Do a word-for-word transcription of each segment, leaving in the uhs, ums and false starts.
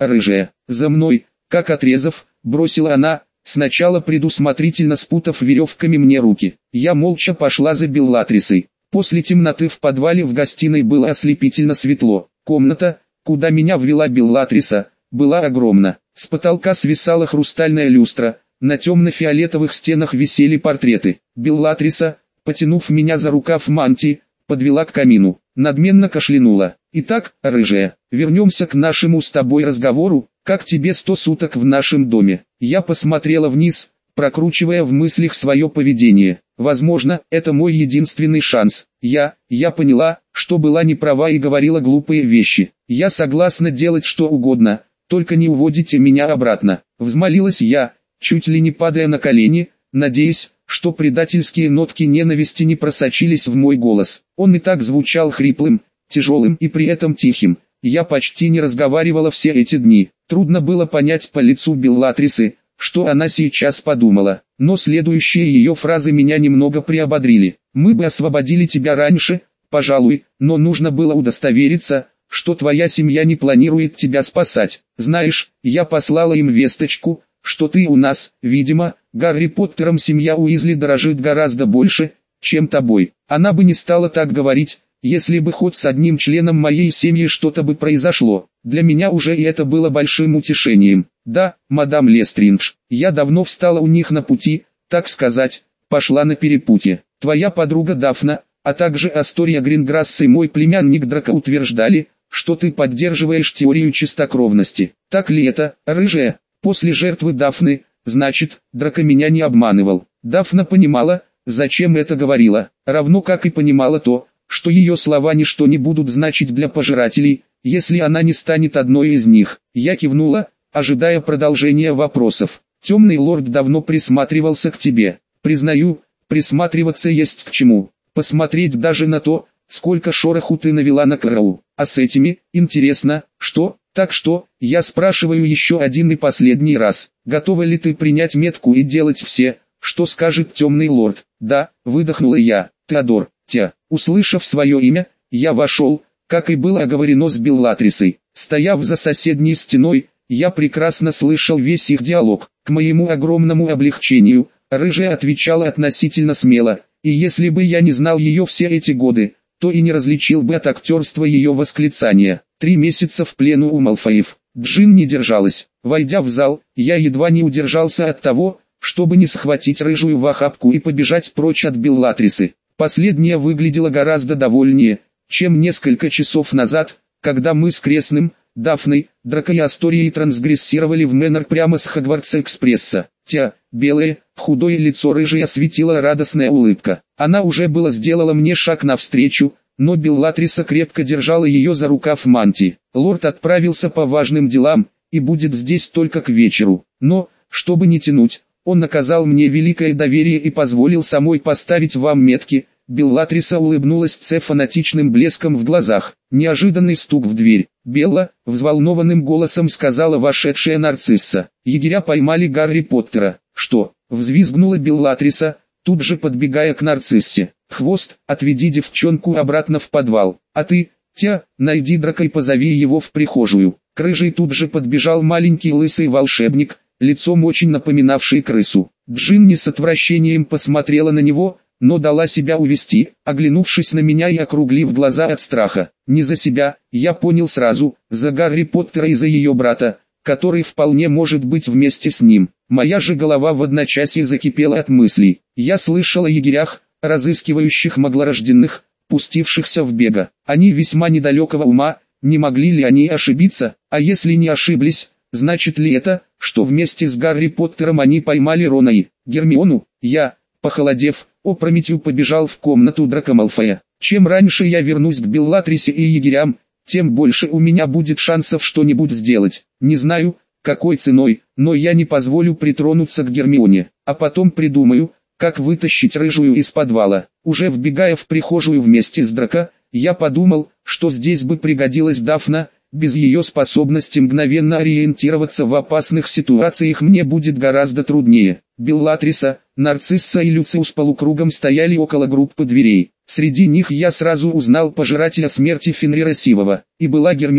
рыжая, за мной!» Как отрезав, бросила она, сначала предусмотрительно спутав веревками мне руки. Я молча пошла за Беллатрисой. После темноты в подвале в гостиной было ослепительно светло. Комната, куда меня ввела Беллатриса, была огромна. С потолка свисала хрустальная люстра, на темно-фиолетовых стенах висели портреты. Беллатриса, потянув меня за рукав мантии, подвела к камину, надменно кашлянула. «Итак, рыжая, вернемся к нашему с тобой разговору. Как тебе сто суток в нашем доме?» Я посмотрела вниз, прокручивая в мыслях свое поведение. Возможно, это мой единственный шанс. Я, я поняла, что была не права и говорила глупые вещи. Я согласна делать что угодно, только не уводите меня обратно. Взмолилась я, чуть ли не падая на колени, надеясь, что предательские нотки ненависти не просочились в мой голос. Он и так звучал хриплым, тяжелым и при этом тихим. Я почти не разговаривала все эти дни. Трудно было понять по лицу Беллатрисы, что она сейчас подумала. Но следующие ее фразы меня немного приободрили. «Мы бы освободили тебя раньше, пожалуй, но нужно было удостовериться, что твоя семья не планирует тебя спасать. Знаешь, я послала им весточку, что ты у нас, видимо, Гарри Поттером семья Уизли дорожит гораздо больше, чем тобой. Она бы не стала так говорить, если бы хоть с одним членом моей семьи что-то бы произошло. Для меня уже и это было большим утешением. Да, мадам Лестриндж, я давно встала у них на пути, так сказать, пошла на перепутье. Твоя подруга Дафна, а также Астория Гринграсс и мой племянник Драко утверждали, что ты поддерживаешь теорию чистокровности. Так ли это, рыжая? После жертвы Дафны, значит, Драко меня не обманывал. Дафна понимала, зачем это говорила, равно как и понимала то, что ее слова ничто не будут значить для пожирателей, если она не станет одной из них. Я кивнула, ожидая продолжения вопросов. Темный лорд давно присматривался к тебе. Признаю, присматриваться есть к чему. Посмотреть даже на то, сколько шороху ты навела на Кроу. А с этими, интересно, что? Так что, я спрашиваю еще один и последний раз. Готова ли ты принять метку и делать все, что скажет темный лорд? Да, выдохнула я. Теодор, Тя. Услышав свое имя, я вошел, как и было оговорено с Беллатрисой. Стояв за соседней стеной, я прекрасно слышал весь их диалог. К моему огромному облегчению, рыжая отвечала относительно смело, и если бы я не знал ее все эти годы, то и не различил бы от актерства ее восклицания. Три месяца в плену у Малфоев. Джин не держалась. Войдя в зал, я едва не удержался от того, чтобы не схватить рыжую в охапку и побежать прочь от Беллатрисы. Последняя выглядела гораздо довольнее, чем несколько часов назад, когда мы с Крестным, Дафной, Драко и Асторией трансгрессировали в Мэннер прямо с Хогвартс-экспресса. Тя, белое, худое лицо рыжей осветила радостная улыбка. Она уже было сделала мне шаг навстречу, но Беллатриса крепко держала ее за рукав мантии. Лорд отправился по важным делам, и будет здесь только к вечеру. Но, чтобы не тянуть, он оказал мне великое доверие и позволил самой поставить вам метки. Беллатриса улыбнулась с фанатичным блеском в глазах. Неожиданный стук в дверь. «Белла», — взволнованным голосом сказала вошедшая нарцисса. «Егеря поймали Гарри Поттера». «Что?» — взвизгнула Беллатриса, тут же подбегая к нарциссе. «Хвост, отведи девчонку обратно в подвал. А ты, Тя, найди Драко и позови его в прихожую». К рыжей тут же подбежал маленький лысый волшебник, лицом очень напоминавший крысу. Джин не с отвращением посмотрела на него, но дала себя увести, оглянувшись на меня и округлив глаза от страха. Не за себя, я понял сразу, за Гарри Поттера и за ее брата, который вполне может быть вместе с ним. Моя же голова в одночасье закипела от мыслей. Я слышал о егерях, разыскивающих маглорожденных, пустившихся в бега. Они весьма недалекого ума, не могли ли они ошибиться? А если не ошиблись, значит ли это, что вместе с Гарри Поттером они поймали Рона и Гермиону? Я, похолодев, опрометью побежал в комнату Драко Малфоя. Чем раньше я вернусь к Беллатрисе и егерям, тем больше у меня будет шансов что-нибудь сделать. Не знаю, какой ценой, но я не позволю притронуться к Гермионе, а потом придумаю, как вытащить рыжую из подвала. Уже вбегая в прихожую вместе с Драко, я подумал, что здесь бы пригодилась Дафна. Без ее способности мгновенно ориентироваться в опасных ситуациях мне будет гораздо труднее. Беллатриса, Нарцисса и Люциус полукругом стояли около группы дверей. Среди них я сразу узнал пожирателя смерти Фенрира Сивова, и была Гермиона.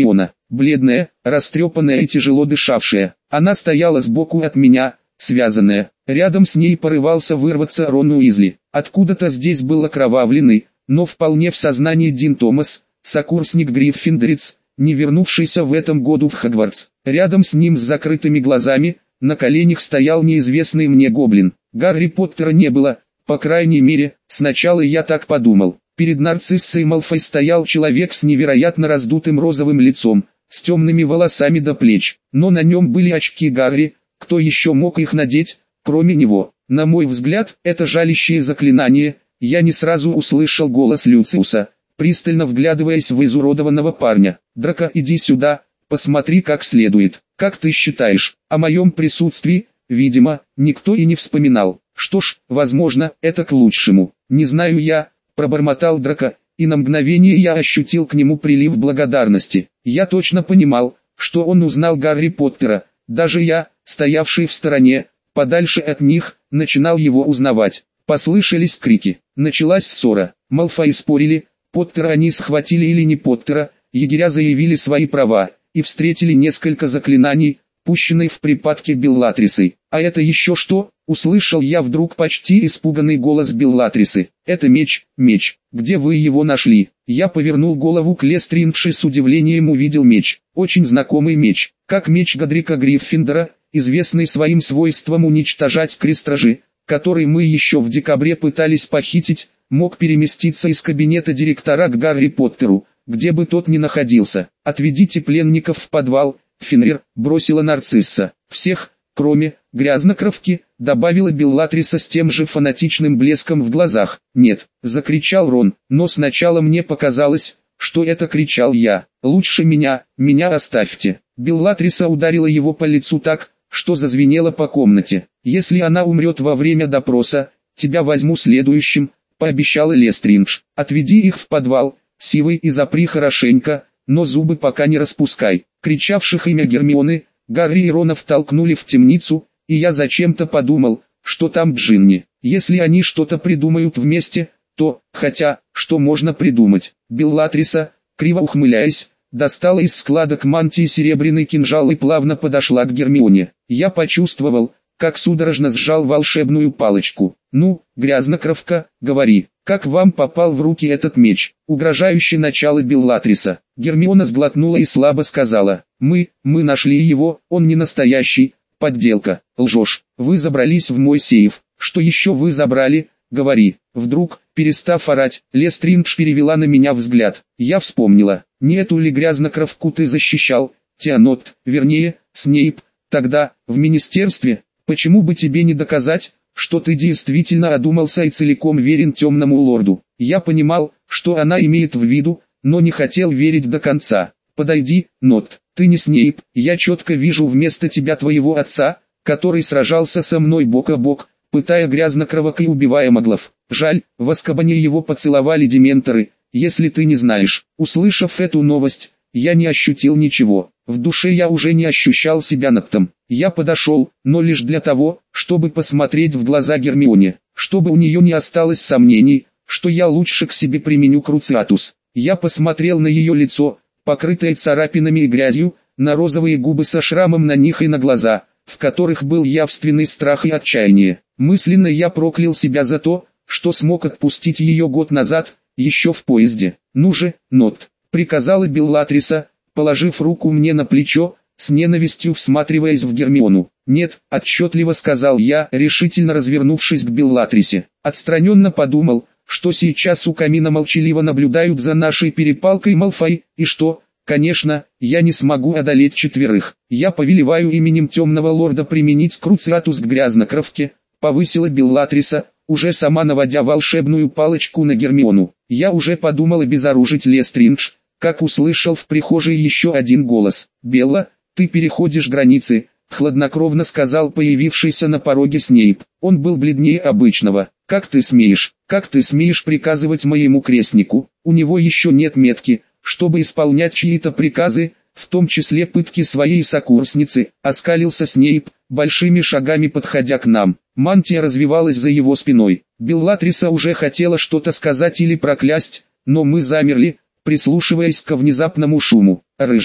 бледная, растрепанная и тяжело дышавшая. Она стояла сбоку от меня, связанная. Рядом с ней порывался вырваться Рон Уизли. Откуда-то здесь был окровавленный, но вполне в сознании Дин Томас, сокурсник Гриффиндорец, не вернувшийся в этом году в Хогвартс. Рядом с ним с закрытыми глазами, на коленях стоял неизвестный мне гоблин. Гарри Поттера не было, по крайней мере, сначала я так подумал. Перед Нарциссой Малфой стоял человек с невероятно раздутым розовым лицом, с темными волосами до плеч, но на нем были очки Гарри, кто еще мог их надеть, кроме него. На мой взгляд, это жалящее заклинание, я не сразу услышал голос Люциуса, пристально вглядываясь в изуродованного парня. «Драко, иди сюда, посмотри как следует. Как ты считаешь, о моем присутствии, видимо, никто и не вспоминал. Что ж, возможно, это к лучшему. Не знаю я», пробормотал Драко, и на мгновение я ощутил к нему прилив благодарности. Я точно понимал, что он узнал Гарри Поттера, даже я, стоявший в стороне, подальше от них, начинал его узнавать. Послышались крики, началась ссора, Малфои спорили, Поттера они схватили или не Поттера, егеря заявили свои права, и встретили несколько заклинаний, пущенные в припадке Беллатрисой. «А это еще что?» — услышал я вдруг почти испуганный голос Беллатрисы. «Это меч, меч, где вы его нашли?» Я повернул голову к Лестрингши, с удивлением увидел меч, очень знакомый меч, как меч Годрика Гриффиндора, известный своим свойством уничтожать крестражи, который мы еще в декабре пытались похитить, мог переместиться из кабинета директора к Гарри Поттеру, где бы тот ни находился. «Отведите пленников в подвал», — Фенрир бросила Нарцисса. «Всех, кроме грязнокровки», — добавила Беллатриса с тем же фанатичным блеском в глазах. «Нет», — закричал Рон, но сначала мне показалось, что это кричал я. «Лучше меня, меня оставьте». Беллатриса ударила его по лицу так, что зазвенело по комнате. «Если она умрет во время допроса, тебя возьму следующим», — пообещала Лестриндж. «Отведи их в подвал, Сивый, и запри хорошенько, но зубы пока не распускай». Кричавших имя Гермионы, Гарри и Рона втолкнули в темницу, и я зачем-то подумал, что там Джинни. Если они что-то придумают вместе, то, хотя, что можно придумать? Беллатриса, криво ухмыляясь, достала из складок мантии серебряный кинжал и плавно подошла к Гермионе. Я почувствовал, как судорожно сжал волшебную палочку. «Ну, грязнокровка, говори, как вам попал в руки этот меч?» Угрожающе начала Беллатриса. Гермиона сглотнула и слабо сказала: «Мы, мы нашли его, он не настоящий, подделка». «Лжешь, вы забрались в мой сейф, что еще вы забрали, говори». Вдруг, перестав орать, Лестриндж перевела на меня взгляд. Я вспомнила, не эту ли грязнокровку ты защищал, Теонот, вернее, Снейп, тогда, в министерстве? Почему бы тебе не доказать, что ты действительно одумался и целиком верен темному лорду? Я понимал, что она имеет в виду, но не хотел верить до конца. «Подойди, Нот, ты не Снейп, я четко вижу вместо тебя твоего отца, который сражался со мной бок о бок, пытая грязнокровок и убивая маглов. Жаль, в Азкабане его поцеловали дементоры, если ты не знаешь». Услышав эту новость, я не ощутил ничего. В душе я уже не ощущал себя Ноттом. Я подошел, но лишь для того, чтобы посмотреть в глаза Гермионе, чтобы у нее не осталось сомнений, что я лучше к себе применю Круциатус. Я посмотрел на ее лицо, покрытое царапинами и грязью, на розовые губы со шрамом на них и на глаза, в которых был явственный страх и отчаяние. Мысленно я проклял себя за то, что смог отпустить ее год назад, еще в поезде. «Ну же, Нот», — приказала Беллатриса, положив руку мне на плечо, с ненавистью всматриваясь в Гермиону. «Нет», — отчетливо сказал я, решительно развернувшись к Беллатрисе. Отстраненно подумал, что сейчас у камина молчаливо наблюдают за нашей перепалкой Малфой, и что, конечно, я не смогу одолеть четверых. «Я повелеваю именем темного лорда применить Круциатус к грязнокровке», — повысила Беллатриса, уже сама наводя волшебную палочку на Гермиону. Я уже подумал обезоружить Лестриндж, как услышал в прихожей еще один голос. «Белла, ты переходишь границы», — хладнокровно сказал появившийся на пороге Снейп. Он был бледнее обычного. «Как ты смеешь, как ты смеешь приказывать моему крестнику? У него еще нет метки, чтобы исполнять чьи-то приказы, в том числе пытки своей сокурсницы», — оскалился Снейп, большими шагами подходя к нам. Мантия развивалась за его спиной. Беллатриса уже хотела что-то сказать или проклясть, но мы замерли, прислушиваясь ко внезапному шуму. «Рыжая,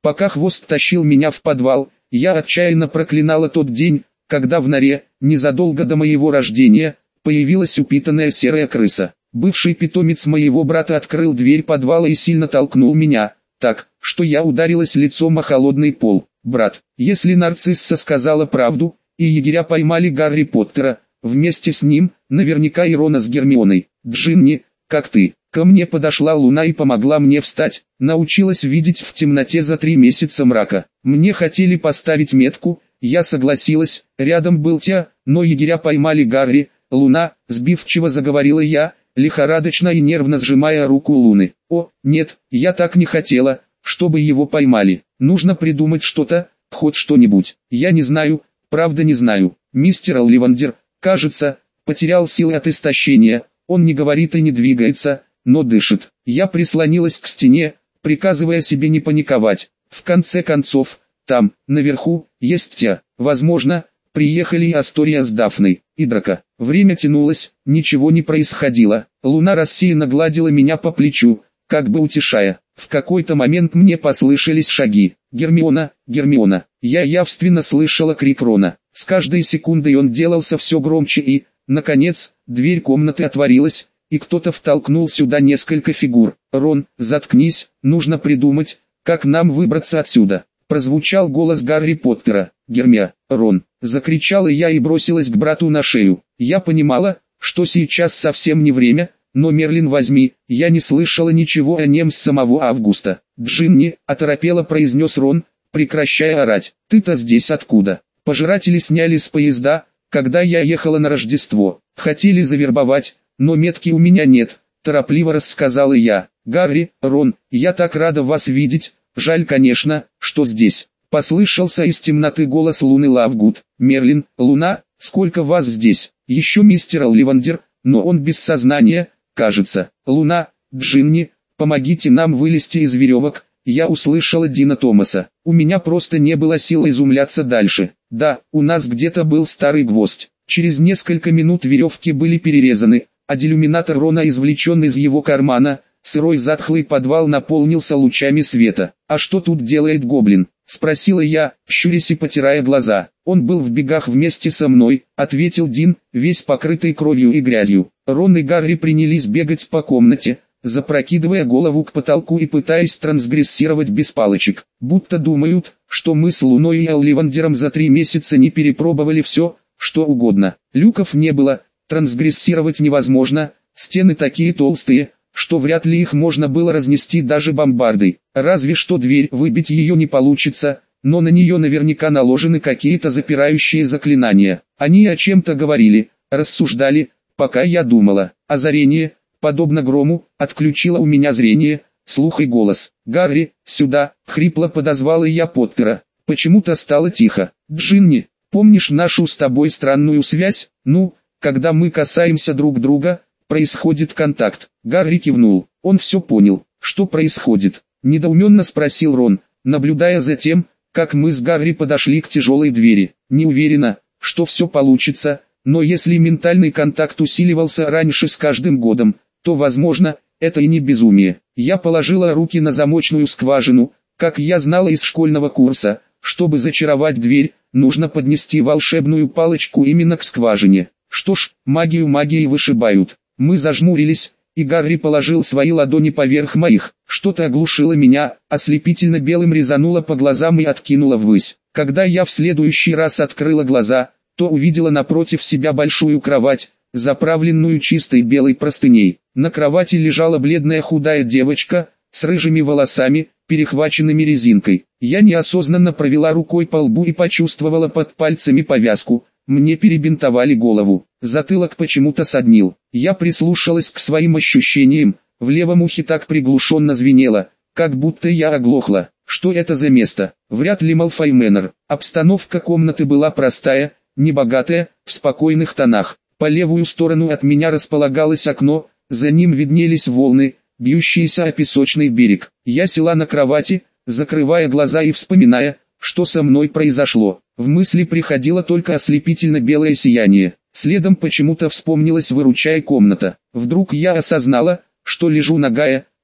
Пока хвост тащил меня в подвал, я отчаянно проклинала тот день, когда в норе, незадолго до моего рождения, появилась упитанная серая крыса. Бывший питомец моего брата открыл дверь подвала и сильно толкнул меня, так, что я ударилась лицом о холодный пол. «Брат, если нарцисса сказала правду, и егеря поймали Гарри Поттера, вместе с ним, наверняка и Рона с Гермионой. Джинни, как ты?» Ко мне подошла Луна и помогла мне встать, научилась видеть в темноте за три месяца мрака. Мне хотели поставить метку, я согласилась, рядом был Тя, но егеря поймали Гарри. Луна, сбивчиво заговорила я, лихорадочно и нервно сжимая руку Луны. О, нет, я так не хотела, чтобы его поймали. Нужно придумать что-то, хоть что-нибудь. Я не знаю, правда не знаю. Мистер Олливандер, кажется, потерял силы от истощения. Он не говорит и не двигается, но дышит. Я прислонилась к стене, приказывая себе не паниковать. В конце концов, там, наверху, есть Тя. Возможно, приехали и Астория с Дафной, и Драко. Время тянулось, ничего не происходило. Луна рассеянно гладила меня по плечу, как бы утешая. В какой-то момент мне послышались шаги. «Гермиона, Гермиона!» Я явственно слышала крик Рона. С каждой секундой он делался все громче и, наконец, дверь комнаты отворилась, и кто-то втолкнул сюда несколько фигур. «Рон, заткнись, нужно придумать, как нам выбраться отсюда!» Прозвучал голос Гарри Поттера. «Гермия, Рон!» Закричала я и бросилась к брату на шею. Я понимала, что сейчас совсем не время, но Мерлин возьми, я не слышала ничего о нем с самого августа. «Джинни», оторопело произнес Рон, прекращая орать. «Ты-то здесь откуда?» Пожиратели сняли с поезда, когда я ехала на Рождество. Хотели завербовать, но метки у меня нет, торопливо рассказала я. «Гарри, Рон, я так рада вас видеть, жаль, конечно, что здесь». Послышался из темноты голос Луны Лавгуд. «Мерлин, Луна, сколько вас здесь?» «Еще мистер Олливандер, но он без сознания, кажется». «Луна, Джинни, помогите нам вылезти из веревок». Я услышала Дина Томаса. У меня просто не было сил изумляться дальше. Да, у нас где-то был старый гвоздь. Через несколько минут веревки были перерезаны, а делюминатор Рона извлечен из его кармана. Сырой затхлый подвал наполнился лучами света. «А что тут делает гоблин?» — спросила я, щурясь и потирая глаза. «Он был в бегах вместе со мной», — ответил Дин, весь покрытый кровью и грязью. Рон и Гарри принялись бегать по комнате, запрокидывая голову к потолку и пытаясь трансгрессировать без палочек. Будто думают, что мы с Луной и Олливандером за три месяца не перепробовали все, что угодно. Люков не было, трансгрессировать невозможно, стены такие толстые, что вряд ли их можно было разнести даже бомбардой. Разве что дверь, выбить ее не получится, но на нее наверняка наложены какие-то запирающие заклинания. Они о чем-то говорили, рассуждали, пока я думала. Озарение, подобно грому, отключило у меня зрение, слух и голос. «Гарри, сюда!» — хрипло подозвала я Поттера. Почему-то стало тихо. «Джинни, помнишь нашу с тобой странную связь? Ну, когда мы касаемся друг друга, происходит контакт». Гарри кивнул. Он все понял. «Что происходит?» — недоуменно спросил Рон, наблюдая за тем, как мы с Гарри подошли к тяжелой двери. «Не уверена, что все получится, но если ментальный контакт усиливался раньше с каждым годом, то, возможно, это и не безумие». Я положила руки на замочную скважину. Как я знала из школьного курса, чтобы зачаровать дверь, нужно поднести волшебную палочку именно к скважине. Что ж, магию магией вышибают. Мы зажмурились, и Гарри положил свои ладони поверх моих. Что-то оглушило меня, ослепительно белым резануло по глазам и откинуло ввысь. Когда я в следующий раз открыла глаза, то увидела напротив себя большую кровать, заправленную чистой белой простыней. На кровати лежала бледная худая девочка, с рыжими волосами, перехваченными резинкой. Я неосознанно провела рукой по лбу и почувствовала под пальцами повязку. Мне перебинтовали голову. Затылок почему-то соднил. Я прислушалась к своим ощущениям. В левом ухе так приглушенно звенело, как будто я оглохла. Что это за место? Вряд ли Малфой Мэннер. Обстановка комнаты была простая, небогатая, в спокойных тонах. По левую сторону от меня располагалось окно, за ним виднелись волны, бьющиеся о песочный берег. Я села на кровати, закрывая глаза и вспоминая, что со мной произошло. В мысли приходило только ослепительно белое сияние. Следом почему-то вспомнилась выручая комната. Вдруг я осознала, что лежу нагая,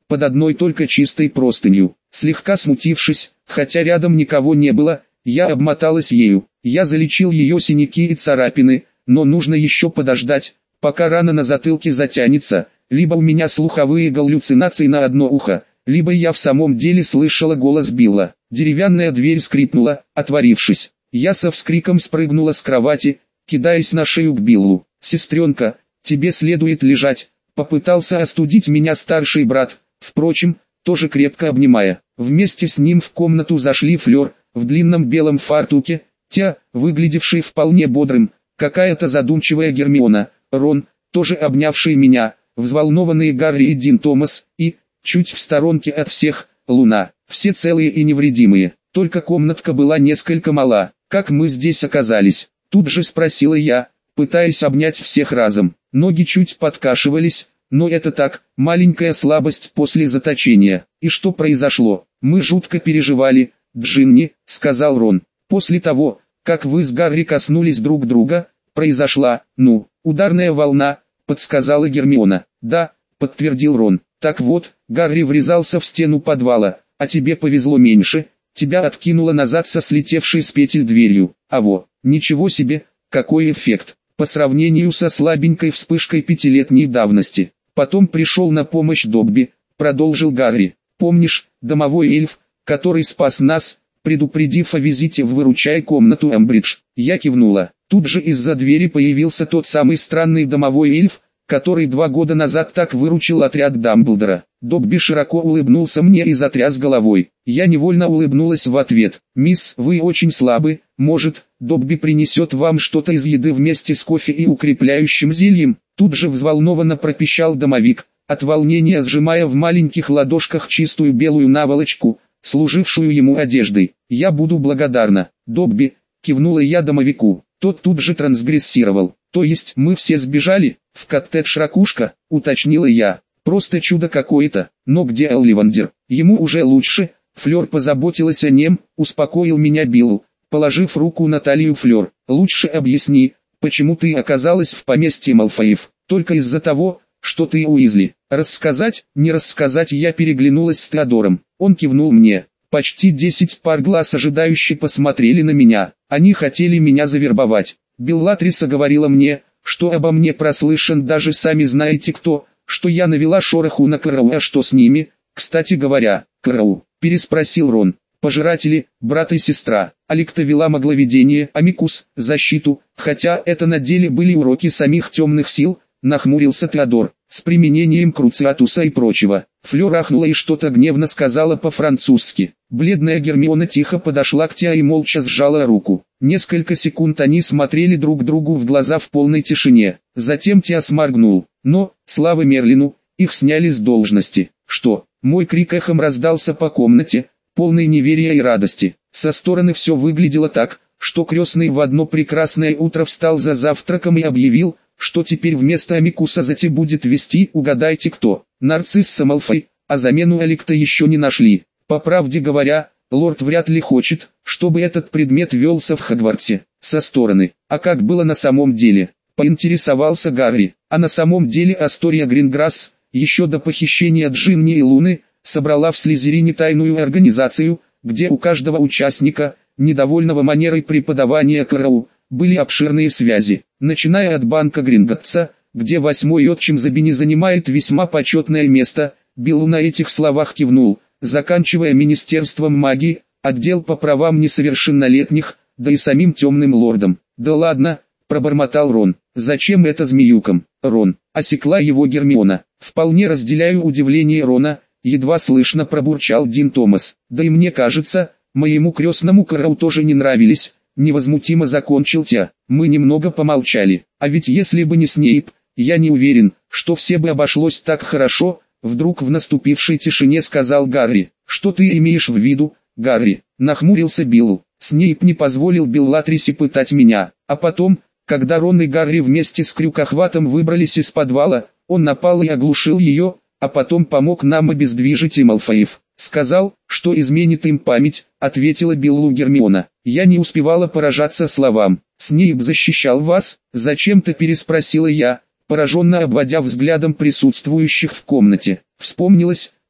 под одной только чистой простынью. Слегка смутившись, хотя рядом никого не было, я обмоталась ею. Я залечил ее синяки и царапины, но нужно еще подождать, пока рана на затылке затянется. Либо у меня слуховые галлюцинации на одно ухо, либо я в самом деле слышала голос Билла. Деревянная дверь скрипнула, отворившись. Я со вскриком спрыгнула с кровати, кидаясь на шею к Биллу. «Сестренка, тебе следует лежать», — попытался остудить меня старший брат, впрочем, тоже крепко обнимая. Вместе с ним в комнату зашли Флёр, в длинном белом фартуке, Тя, выглядевший вполне бодрым, какая-то задумчивая Гермиона, Рон, тоже обнявший меня, взволнованные Гарри и Дин Томас, и, чуть в сторонке от всех, Луна. Все целые и невредимые, только комнатка была несколько мала. «Как мы здесь оказались?» — тут же спросила я, пытаясь обнять всех разом. Ноги чуть подкашивались, но это так, маленькая слабость после заточения. «И что произошло?» «Мы жутко переживали, Джинни», — сказал Рон. «После того, как вы с Гарри коснулись друг друга, произошла, ну, ударная волна», — подсказала Гермиона. «Да», — подтвердил Рон. «Так вот, Гарри врезался в стену подвала, а тебе повезло меньше, тебя откинуло назад со слетевшей с петель дверью. А во, ничего себе, какой эффект, по сравнению со слабенькой вспышкой пятилетней давности. Потом пришел на помощь Добби», — продолжил Гарри. «Помнишь, домовой эльф, который спас нас, предупредив о визите в выручай комнату Эмбридж?» Я кивнула. Тут же из-за двери появился тот самый странный домовой эльф, который два года назад так выручил отряд Дамблдора. Добби широко улыбнулся мне и затряс головой. Я невольно улыбнулась в ответ. «Мисс, вы очень слабы, может, Добби принесет вам что-то из еды вместе с кофе и укрепляющим зельем?» Тут же взволнованно пропищал домовик, от волнения сжимая в маленьких ладошках чистую белую наволочку, служившую ему одеждой. «Я буду благодарна, Добби», — кивнула я домовику. Тот тут же трансгрессировал. «То есть мы все сбежали? В коттедж Ракушка?» — уточнила я. «Просто чудо какое-то. Но где Олливандер? Ему уже лучше». Флёр позаботилась о нем, успокоил меня Билл, положив руку на талию Флёр. «Лучше объясни, почему ты оказалась в поместье Малфоев? Только из-за того, что ты Уизли?» «Рассказать, не рассказать?» Я переглянулась с Теодором. Он кивнул мне. Почти десять пар глаз ожидающе посмотрели на меня. Они хотели меня завербовать. Беллатриса говорила мне, что обо мне прослышан даже сами знаете кто, что я навела шороху на Кроу. «А что с ними, кстати говоря?» «Кроу?» — переспросил Рон. «Пожиратели, брат и сестра. Аликта вела магловедение, Амикус — защиту, хотя это на деле были уроки самих темных сил», — нахмурился Теодор, «с применением Круциатуса и прочего». Флёр ахнула и что-то гневно сказала по-французски. Бледная Гермиона тихо подошла к Тиа и молча сжала руку. Несколько секунд они смотрели друг другу в глаза в полной тишине. Затем Тиа сморгнул. Но, слава Мерлину, их сняли с должности. «Что?» Мой крик эхом раздался по комнате, полный неверия и радости. Со стороны все выглядело так, что крестный в одно прекрасное утро встал за завтраком и объявил, что теперь вместо Амикуса Зати будет вести, угадайте кто, Нарцисса Малфой, а замену Аликта еще не нашли. По правде говоря, лорд вряд ли хочет, чтобы этот предмет велся в Хогвартсе. Со стороны. А как было на самом деле? Поинтересовался Гарри. А на самом деле Астория Гринграсс, еще до похищения Джинни и Луны, собрала в Слизерине тайную организацию, где у каждого участника, недовольного манерой преподавания Кроу, были обширные связи, начиная от банка Гринготтса, где восьмой отчим Забини занимает весьма почетное место. Билл на этих словах кивнул, заканчивая Министерством магии, отдел по правам несовершеннолетних, да и самим темным лордом. «Да ладно», — пробормотал Рон, — «зачем это змеюкам?» «Рон», — осекла его Гермиона. «Вполне разделяю удивление Рона», — едва слышно пробурчал Дин Томас. «Да и мне кажется, моему крестному Кроу тоже не нравились», — невозмутимо закончил Тя. Мы немного помолчали. «А ведь если бы не Снейп, я не уверен, что все бы обошлось так хорошо», — вдруг в наступившей тишине сказал Гарри. «Что ты имеешь в виду, Гарри?» — нахмурился Билл. «Снейп не позволил Беллатрисе пытать меня, а потом, когда Рон и Гарри вместе с Крюкохватом выбрались из подвала, он напал и оглушил ее, а потом помог нам обездвижить и Малфоев. Сказал, что изменит им память», — ответила Биллу Гермиона. Я не успевала поражаться словам. «Снейп защищал вас?» — зачем-то переспросила я, пораженно обводя взглядом присутствующих в комнате. Вспомнилось,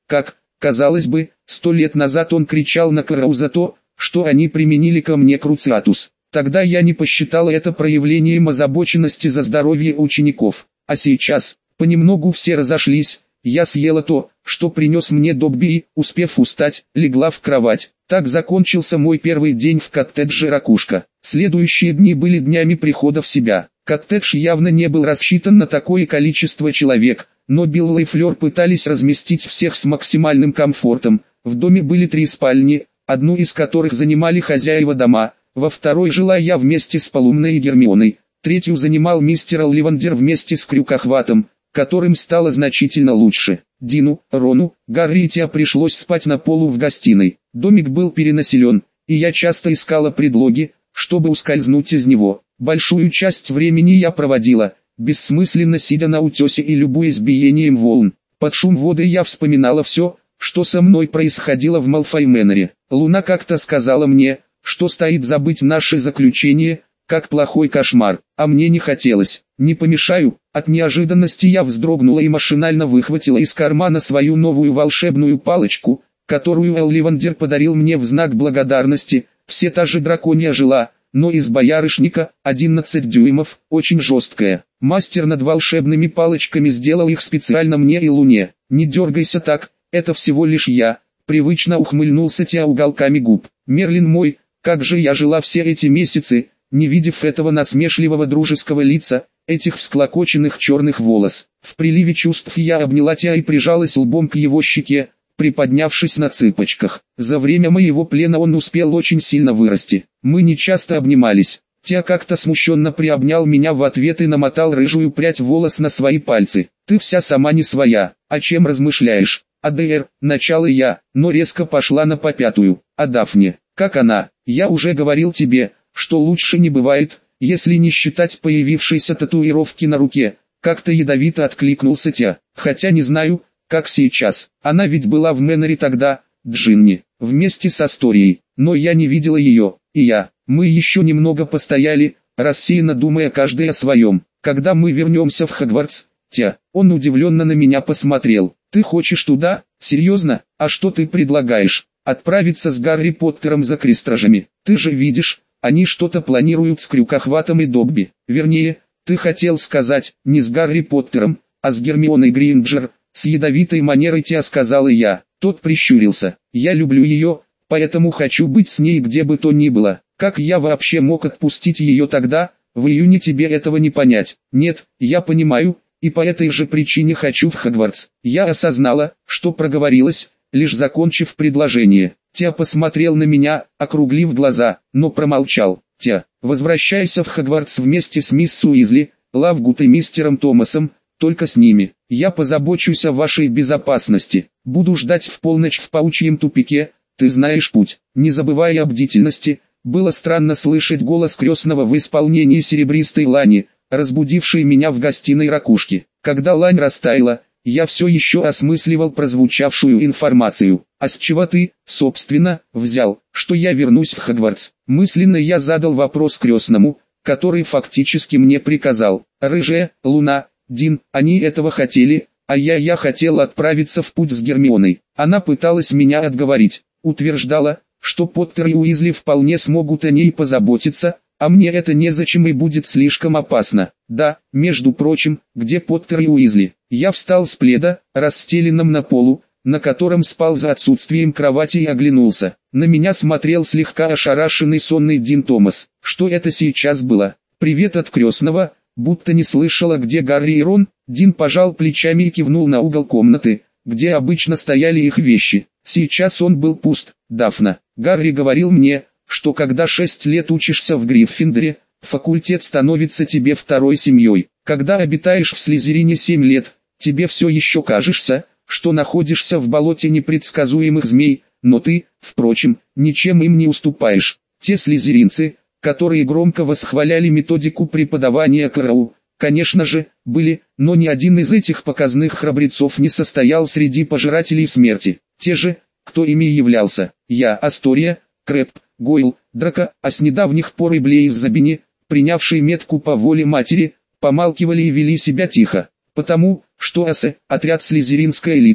как, казалось бы, сто лет назад он кричал на КРУ за то, что они применили ко мне Круциатус. Тогда я не посчитал это проявлением озабоченности за здоровье учеников. А сейчас, понемногу все разошлись, я съела то, что принес мне Добби и, успев устать, легла в кровать. Так закончился мой первый день в коттедже «Ракушка». Следующие дни были днями прихода в себя. Коттедж явно не был рассчитан на такое количество человек, но Билл и Флёр пытались разместить всех с максимальным комфортом. В доме были три спальни, одну из которых занимали хозяева дома, во второй жила я вместе с Полумной и Гермионой, третью занимал мистер Олливандер вместе с Крюкохватом, которым стало значительно лучше. Дину, Рону, Гарри и Тиа пришлось спать на полу в гостиной. Домик был перенаселен, и я часто искала предлоги, чтобы ускользнуть из него. Большую часть времени я проводила, бессмысленно сидя на утесе и любуясь биением волн. Под шум воды я вспоминала все, что со мной происходило в Малфой Мэннере. Луна как-то сказала мне, что стоит забыть наше заключение, как плохой кошмар, а мне не хотелось. Не помешаю. От неожиданности я вздрогнула и машинально выхватила из кармана свою новую волшебную палочку, которую Олливандер подарил мне в знак благодарности. Все та же драконья жила, но из боярышника, одиннадцать дюймов, очень жесткая. Мастер над волшебными палочками сделал их специально мне и Луне. Не дергайся так, это всего лишь я. Привычно ухмыльнулся Тиа уголками губ. Мерлин мой, как же я жила все эти месяцы, не видев этого насмешливого дружеского лица, этих всклокоченных черных волос. В приливе чувств я обняла Тиа и прижалась лбом к его щеке, приподнявшись на цыпочках. За время моего плена он успел очень сильно вырасти. Мы не часто обнимались. Тиа как-то смущенно приобнял меня в ответ и намотал рыжую прядь волос на свои пальцы. «Ты вся сама не своя, о чем размышляешь?» «АДР», начало я, но резко пошла на попятую. «А Дафне, как она?» «Я уже говорил тебе, что лучше не бывает, если не считать появившейся татуировки на руке», как-то ядовито откликнулся Тиа. «Хотя не знаю, как сейчас. Она ведь была в Мэннере тогда, Джинни, вместе с Асторией, но я не видела ее, и я. Мы еще немного постояли, рассеянно думая каждый о своем. Когда мы вернемся в Хогвартс, Тиа». Он удивленно на меня посмотрел. «Ты хочешь туда? Серьезно? А что ты предлагаешь? Отправиться с Гарри Поттером за крестражами? Ты же видишь, они что-то планируют с Крюкохватом и Добби. Вернее, ты хотел сказать, не с Гарри Поттером, а с Гермионой Грейнджер», с ядовитой манерой Тиа сказала я. Тот прищурился. «Я люблю ее, поэтому хочу быть с ней где бы то ни было. Как я вообще мог отпустить ее тогда? В июне тебе этого не понять». «Нет, я понимаю, и по этой же причине хочу в Хогвартс». Я осознала, что проговорилась, лишь закончив предложение. Тиа посмотрел на меня, округлив глаза, но промолчал. «Тиа, возвращайся в Хогвартс вместе с мисс Уизли, Лавгут и мистером Томасом, только с ними. Я позабочусь о вашей безопасности. Буду ждать в полночь в паучьем тупике, ты знаешь путь. Не забывай о бдительности». Было странно слышать голос крестного в исполнении серебристой лани, разбудившей меня в гостиной ракушки. Когда лань растаяла, я все еще осмысливал прозвучавшую информацию. «А с чего ты, собственно, взял, что я вернусь в Хогвартс?» Мысленно я задал вопрос крестному, который фактически мне приказал. «Рыжая, Луна, Дин, они этого хотели, а я я хотел отправиться в путь с Гермионой». Она пыталась меня отговорить, утверждала, что Поттер и Уизли вполне смогут о ней позаботиться, а мне это незачем и будет слишком опасно. Да, между прочим, где Поттер и Уизли? Я встал с пледа, расстеленным на полу, на котором спал за отсутствием кровати, и оглянулся. На меня смотрел слегка ошарашенный сонный Дин Томас. Что это сейчас было? «Привет от крестного», будто не слышала, где Гарри и Рон. Дин пожал плечами и кивнул на угол комнаты, где обычно стояли их вещи. Сейчас он был пуст. «Дафна, Гарри говорил мне, что когда шесть лет учишься в Гриффиндоре, факультет становится тебе второй семьей. Когда обитаешь в Слизерине семь лет, тебе все еще кажешься, что находишься в болоте непредсказуемых змей, но ты, впрочем, ничем им не уступаешь». Те слизеринцы, которые громко восхваляли методику преподавания КРУ, конечно же, были, но ни один из этих показных храбрецов не состоял среди пожирателей смерти. Те же, кто ими являлся: я, Астория, Крэб, Гойл, Драко, а с недавних пор и Блейз Забини, принявший метку по воле матери, помалкивали и вели себя тихо, потому, что асы, отряд слизеринской элиты,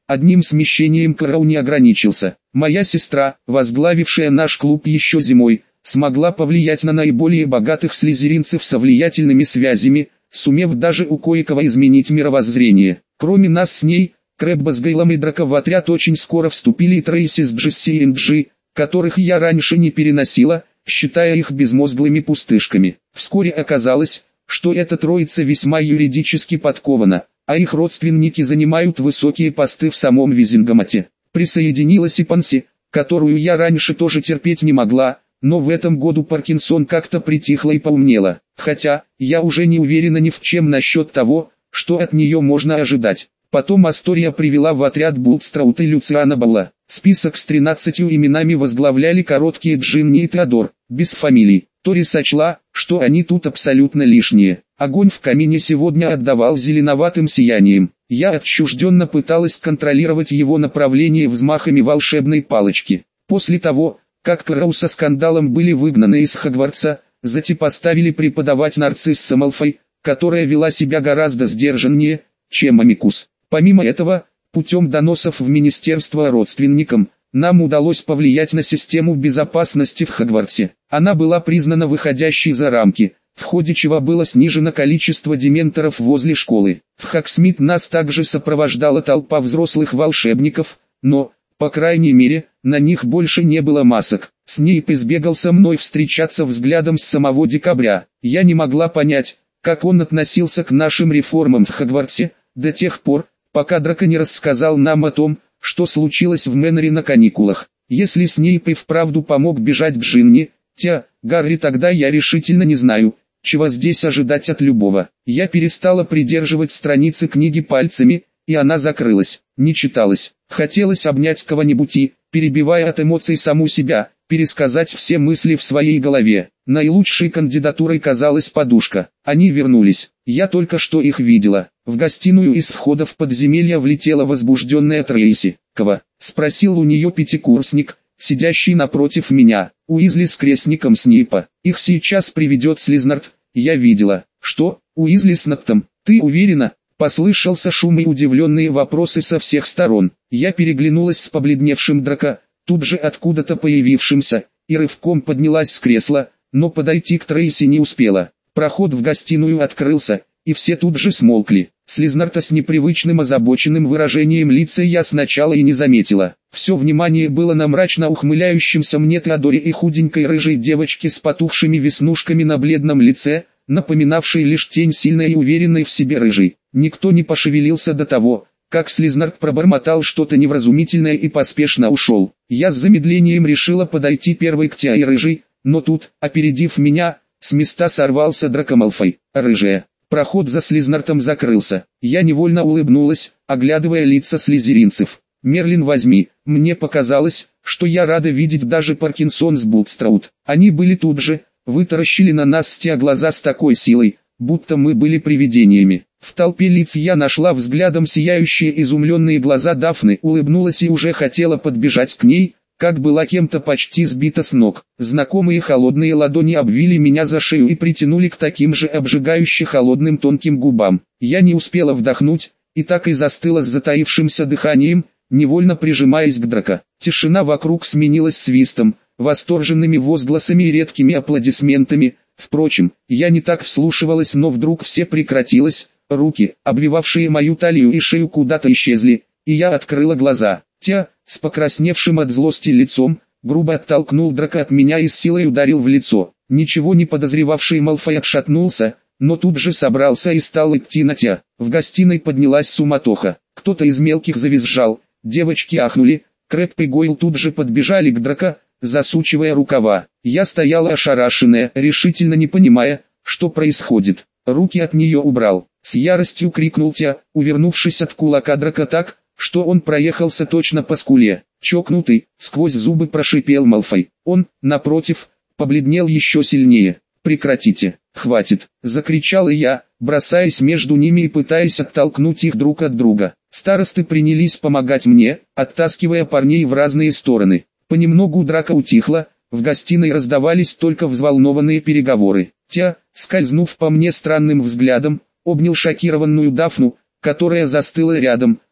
Одним смещением Кроу не ограничился. Моя сестра, возглавившая наш клуб еще зимой, смогла повлиять на наиболее богатых слизеринцев со влиятельными связями, сумев даже у кое-кого изменить мировоззрение. Кроме нас с ней, Крэбба с Гейлом и Драко в отряд очень скоро вступили и Трейси с Джесси и Энджи, которых я раньше не переносила, считая их безмозглыми пустышками. Вскоре оказалось, что эта троица весьма юридически подкована, а их родственники занимают высокие посты в самом Визингамате. Присоединилась и Панси, которую я раньше тоже терпеть не могла, но в этом году Паркинсон как-то притихла и поумнела, хотя, я уже не уверена ни в чем насчет того, что от нее можно ожидать. Потом Астория привела в отряд Бултстраут и Люциана Балла. Список с тринадцатью именами возглавляли короткие Джинни и Теодор, без фамилий. Тори сочла, что они тут абсолютно лишние. Огонь в камине сегодня отдавал зеленоватым сиянием. Я отчужденно пыталась контролировать его направление взмахами волшебной палочки. После того, как Кроу со скандалом были выгнаны из Хогвартса, затем поставили преподавать Нарцисса Малфой, которая вела себя гораздо сдержаннее, чем Амикус. Помимо этого, путем доносов в министерство родственникам, нам удалось повлиять на систему безопасности в Хогвартсе. Она была признана выходящей за рамки, в ходе чего было снижено количество дементоров возле школы. В Хогсмит нас также сопровождала толпа взрослых волшебников, но, по крайней мере, на них больше не было масок. Снейп избегал со мной встречаться взглядом с самого декабря. Я не могла понять, как он относился к нашим реформам в Хогвартсе, до тех пор, пока Драко не рассказал нам о том, что случилось в Мэннере на каникулах. Если Снейп и вправду помог бежать Джинни, Тя, Гарри, тогда я решительно не знаю, чего здесь ожидать от любого. Я перестала придерживать страницы книги пальцами, и она закрылась, не читалась. Хотелось обнять кого-нибудь и, перебивая от эмоций саму себя, пересказать все мысли в своей голове. Наилучшей кандидатурой казалась подушка. Они вернулись. Я только что их видела. В гостиную из входа в подземелье влетела возбужденная Трейси. «Кого?» — спросил у нее пятикурсник, сидящий напротив меня. Уизли с крестником Снейпа. Их сейчас приведет Слизнард. Я видела. «Что? Уизли с Нактом? Ты уверена?» Послышался шум и удивленные вопросы со всех сторон. Я переглянулась с побледневшим Драко, тут же откуда-то появившимся, и рывком поднялась с кресла, но подойти к Трейси не успела. Проход в гостиную открылся, и все тут же смолкли. Слизнарта с непривычным озабоченным выражением лица я сначала и не заметила. Все внимание было на мрачно ухмыляющемся мне Теодоре и худенькой рыжей девочке с потухшими веснушками на бледном лице, напоминавшей лишь тень сильной и уверенной в себе рыжей. Никто не пошевелился до того, как Слизнард пробормотал что-то невразумительное и поспешно ушел. Я с замедлением решила подойти первой к Тя и рыжей, но тут, опередив меня, с места сорвался Драко Малфой. Рыжая. Проход за Слизнартом закрылся. Я невольно улыбнулась, оглядывая лица слизеринцев. «Мерлин, возьми, мне показалось, что я рада видеть даже Паркинсон с Бултстраут». Они были тут же, вытаращили на нас с Тя глаза с такой силой, будто мы были привидениями. В толпе лиц я нашла взглядом сияющие изумленные глаза Дафны, улыбнулась и уже хотела подбежать к ней, как была кем-то почти сбита с ног. Знакомые холодные ладони обвили меня за шею и притянули к таким же обжигающе холодным тонким губам. Я не успела вдохнуть, и так и застыла с затаившимся дыханием, невольно прижимаясь к Драко. Тишина вокруг сменилась свистом, восторженными возгласами и редкими аплодисментами. Впрочем, я не так вслушивалась, но вдруг все прекратилось, руки, обвивавшие мою талию и шею, куда-то исчезли, и я открыла глаза. Тя, с покрасневшим от злости лицом, грубо оттолкнул Драко от меня и с силой ударил в лицо. Ничего не подозревавший Малфой отшатнулся, но тут же собрался и стал идти на Тя. В гостиной поднялась суматоха. Кто-то из мелких завизжал, девочки ахнули, Крэб и Гойл тут же подбежали к Драко, засучивая рукава. Я стояла ошарашенная, решительно не понимая, что происходит. Руки от нее убрал. С яростью крикнул Тя, увернувшись от кулака Драко так, что он проехался точно по скуле. Чокнутый, сквозь зубы прошипел Малфой. Он, напротив, побледнел еще сильнее. «Прекратите, хватит!» — закричала я, бросаясь между ними и пытаясь оттолкнуть их друг от друга. Старосты принялись помогать мне, оттаскивая парней в разные стороны. Понемногу драка утихла, в гостиной раздавались только взволнованные переговоры. Тя, скользнув по мне странным взглядом, обнял шокированную Дафну, которая застыла рядом,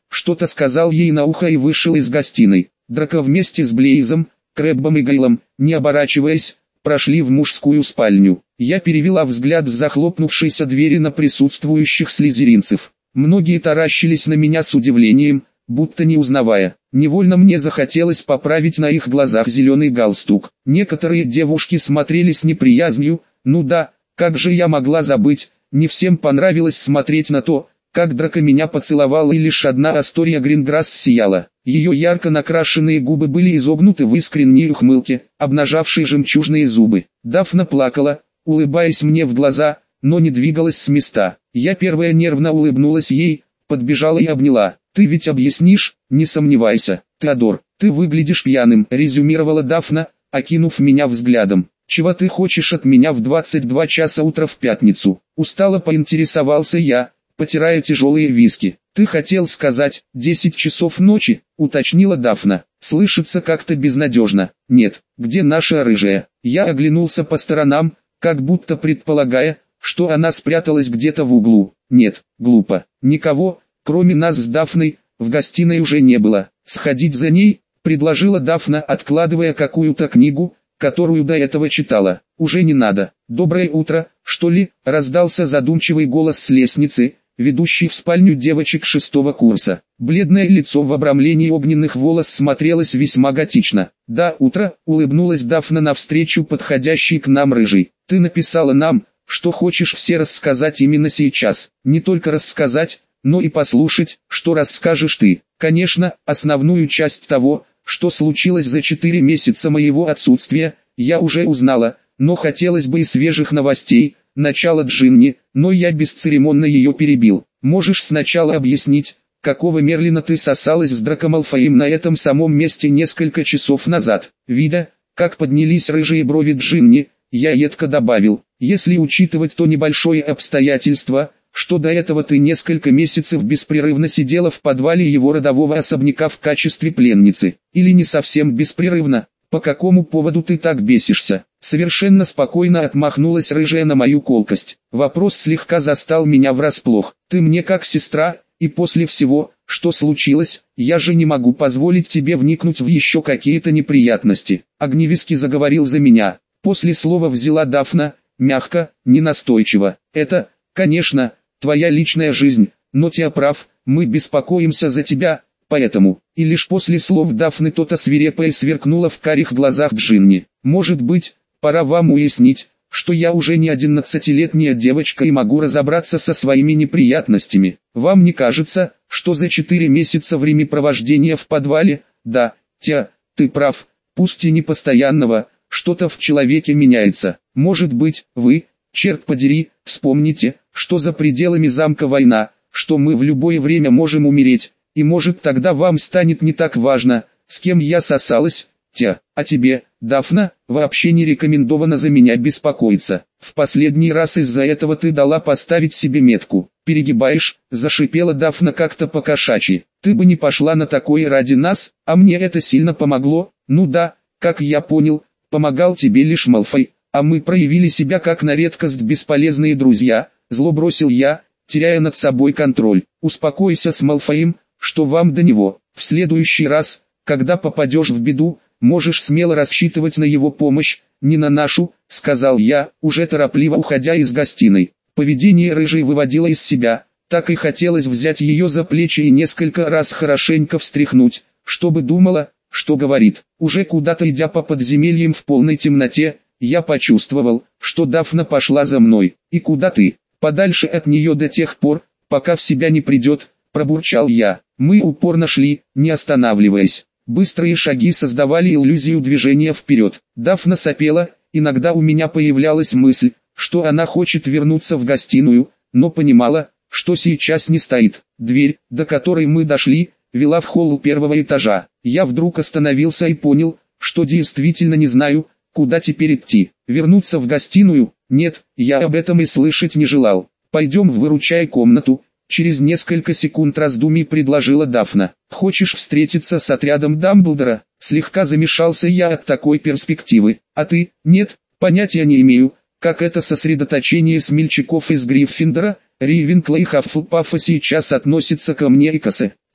что-то сказал ей на ухо и вышел из гостиной. Драко вместе с Блейзом, Крэббом и Гейлом, не оборачиваясь, прошли в мужскую спальню. Я перевела взгляд с захлопнувшейся двери на присутствующих слизеринцев. Многие таращились на меня с удивлением, будто не узнавая. Невольно мне захотелось поправить на их глазах зеленый галстук. Некоторые девушки смотрели с неприязнью, ну да, как же я могла забыть, не всем понравилось смотреть на то, как Драко меня поцеловал, и лишь одна Астория Гринграсс сияла. Ее ярко накрашенные губы были изогнуты в искренней ухмылке, обнажавшей жемчужные зубы. Дафна плакала, улыбаясь мне в глаза, но не двигалась с места. Я первая нервно улыбнулась ей, подбежала и обняла. «Ты ведь объяснишь, не сомневайся, Теодор, ты выглядишь пьяным», — резюмировала Дафна, окинув меня взглядом. «Чего ты хочешь от меня в двадцать два часа утра в пятницу?» Устало поинтересовался я, потирая тяжелые виски. «Ты хотел сказать, десять часов ночи?» — уточнила Дафна. «Слышится как-то безнадежно». «Нет, где наша рыжая?» Я оглянулся по сторонам, как будто предполагая, что она спряталась где-то в углу. Нет, глупо. Никого, кроме нас с Дафной, в гостиной уже не было. «Сходить за ней?» — предложила Дафна, откладывая какую-то книгу, которую до этого читала. «Уже не надо. Доброе утро, что ли?» — раздался задумчивый голос с лестницы, ведущий в спальню девочек шестого курса. Бледное лицо в обрамлении огненных волос смотрелось весьма готично. «Да, утро», — улыбнулась Дафна навстречу подходящей к нам рыжей. «Ты написала нам, что хочешь все рассказать именно сейчас. Не только рассказать, но и послушать, что расскажешь ты. Конечно, основную часть того, что случилось за четыре месяца моего отсутствия, я уже узнала, но хотелось бы и свежих новостей. Начало Джинни, но я бесцеремонно ее перебил. Можешь сначала объяснить, какого Мерлина ты сосалась с Драко Малфоем на этом самом месте несколько часов назад?» Видя, как поднялись рыжие брови Джинни, я едко добавил: «Если учитывать то небольшое обстоятельство, что до этого ты несколько месяцев беспрерывно сидела в подвале его родового особняка в качестве пленницы, или не совсем беспрерывно, по какому поводу ты так бесишься?» Совершенно спокойно отмахнулась рыжая на мою колкость. Вопрос слегка застал меня врасплох. «Ты мне как сестра, и после всего, что случилось, я же не могу позволить тебе вникнуть в еще какие-то неприятности». Огневиски заговорил за меня. После слова взяла Дафна, мягко, ненастойчиво. «Это, конечно, твоя личная жизнь, но Тео прав, мы беспокоимся за тебя, поэтому...» И лишь после слов Дафны то-то свирепое сверкнуло в карих глазах Джинни. «Может быть, пора вам уяснить, что я уже не одиннадцатилетняя девочка и могу разобраться со своими неприятностями. Вам не кажется, что за четыре месяца времяпровождения в подвале, да, Тео, ты прав, пусть и не постоянного, что-то в человеке меняется? Может быть, вы, черт подери, вспомните, что за пределами замка война, что мы в любое время можем умереть, и может тогда вам станет не так важно, с кем я сосалась, Тео. А тебе, Дафна, вообще не рекомендовано за меня беспокоиться. В последний раз из-за этого ты дала поставить себе метку. Перегибаешь», — зашипела Дафна как-то по-кошачьи. «Ты бы не пошла на такое ради нас, а мне это сильно помогло». «Ну да, как я понял, помогал тебе лишь Малфой, а мы проявили себя как на редкость бесполезные друзья», — зло бросил я, теряя над собой контроль. «Успокойся с Малфоем, что вам до него. В следующий раз, когда попадешь в беду, можешь смело рассчитывать на его помощь, не на нашу», — сказал я, уже торопливо уходя из гостиной. Поведение рыжей выводило из себя, так и хотелось взять ее за плечи и несколько раз хорошенько встряхнуть, чтобы думала, что говорит. Уже куда-то идя по подземельям в полной темноте, я почувствовал, что Дафна пошла за мной. «И куда ты?» «Подальше от нее до тех пор, пока в себя не придет», — пробурчал я. Мы упорно шли, не останавливаясь. Быстрые шаги создавали иллюзию движения вперед. Дафна сопела, иногда у меня появлялась мысль, что она хочет вернуться в гостиную, но понимала, что сейчас не стоит. Дверь, до которой мы дошли, вела в холл первого этажа. Я вдруг остановился и понял, что действительно не знаю, куда теперь идти. Вернуться в гостиную? Нет, я об этом и слышать не желал. «Пойдем в выручай комнату», — через несколько секунд раздумий предложила Дафна. «Хочешь встретиться с отрядом Дамблдора?» Слегка замешался я от такой перспективы. «А ты?» «Нет, понятия не имею, как это сосредоточение смельчаков из Гриффиндора, Ривенкла и Хаффлпафа сейчас относится ко мне и Косе.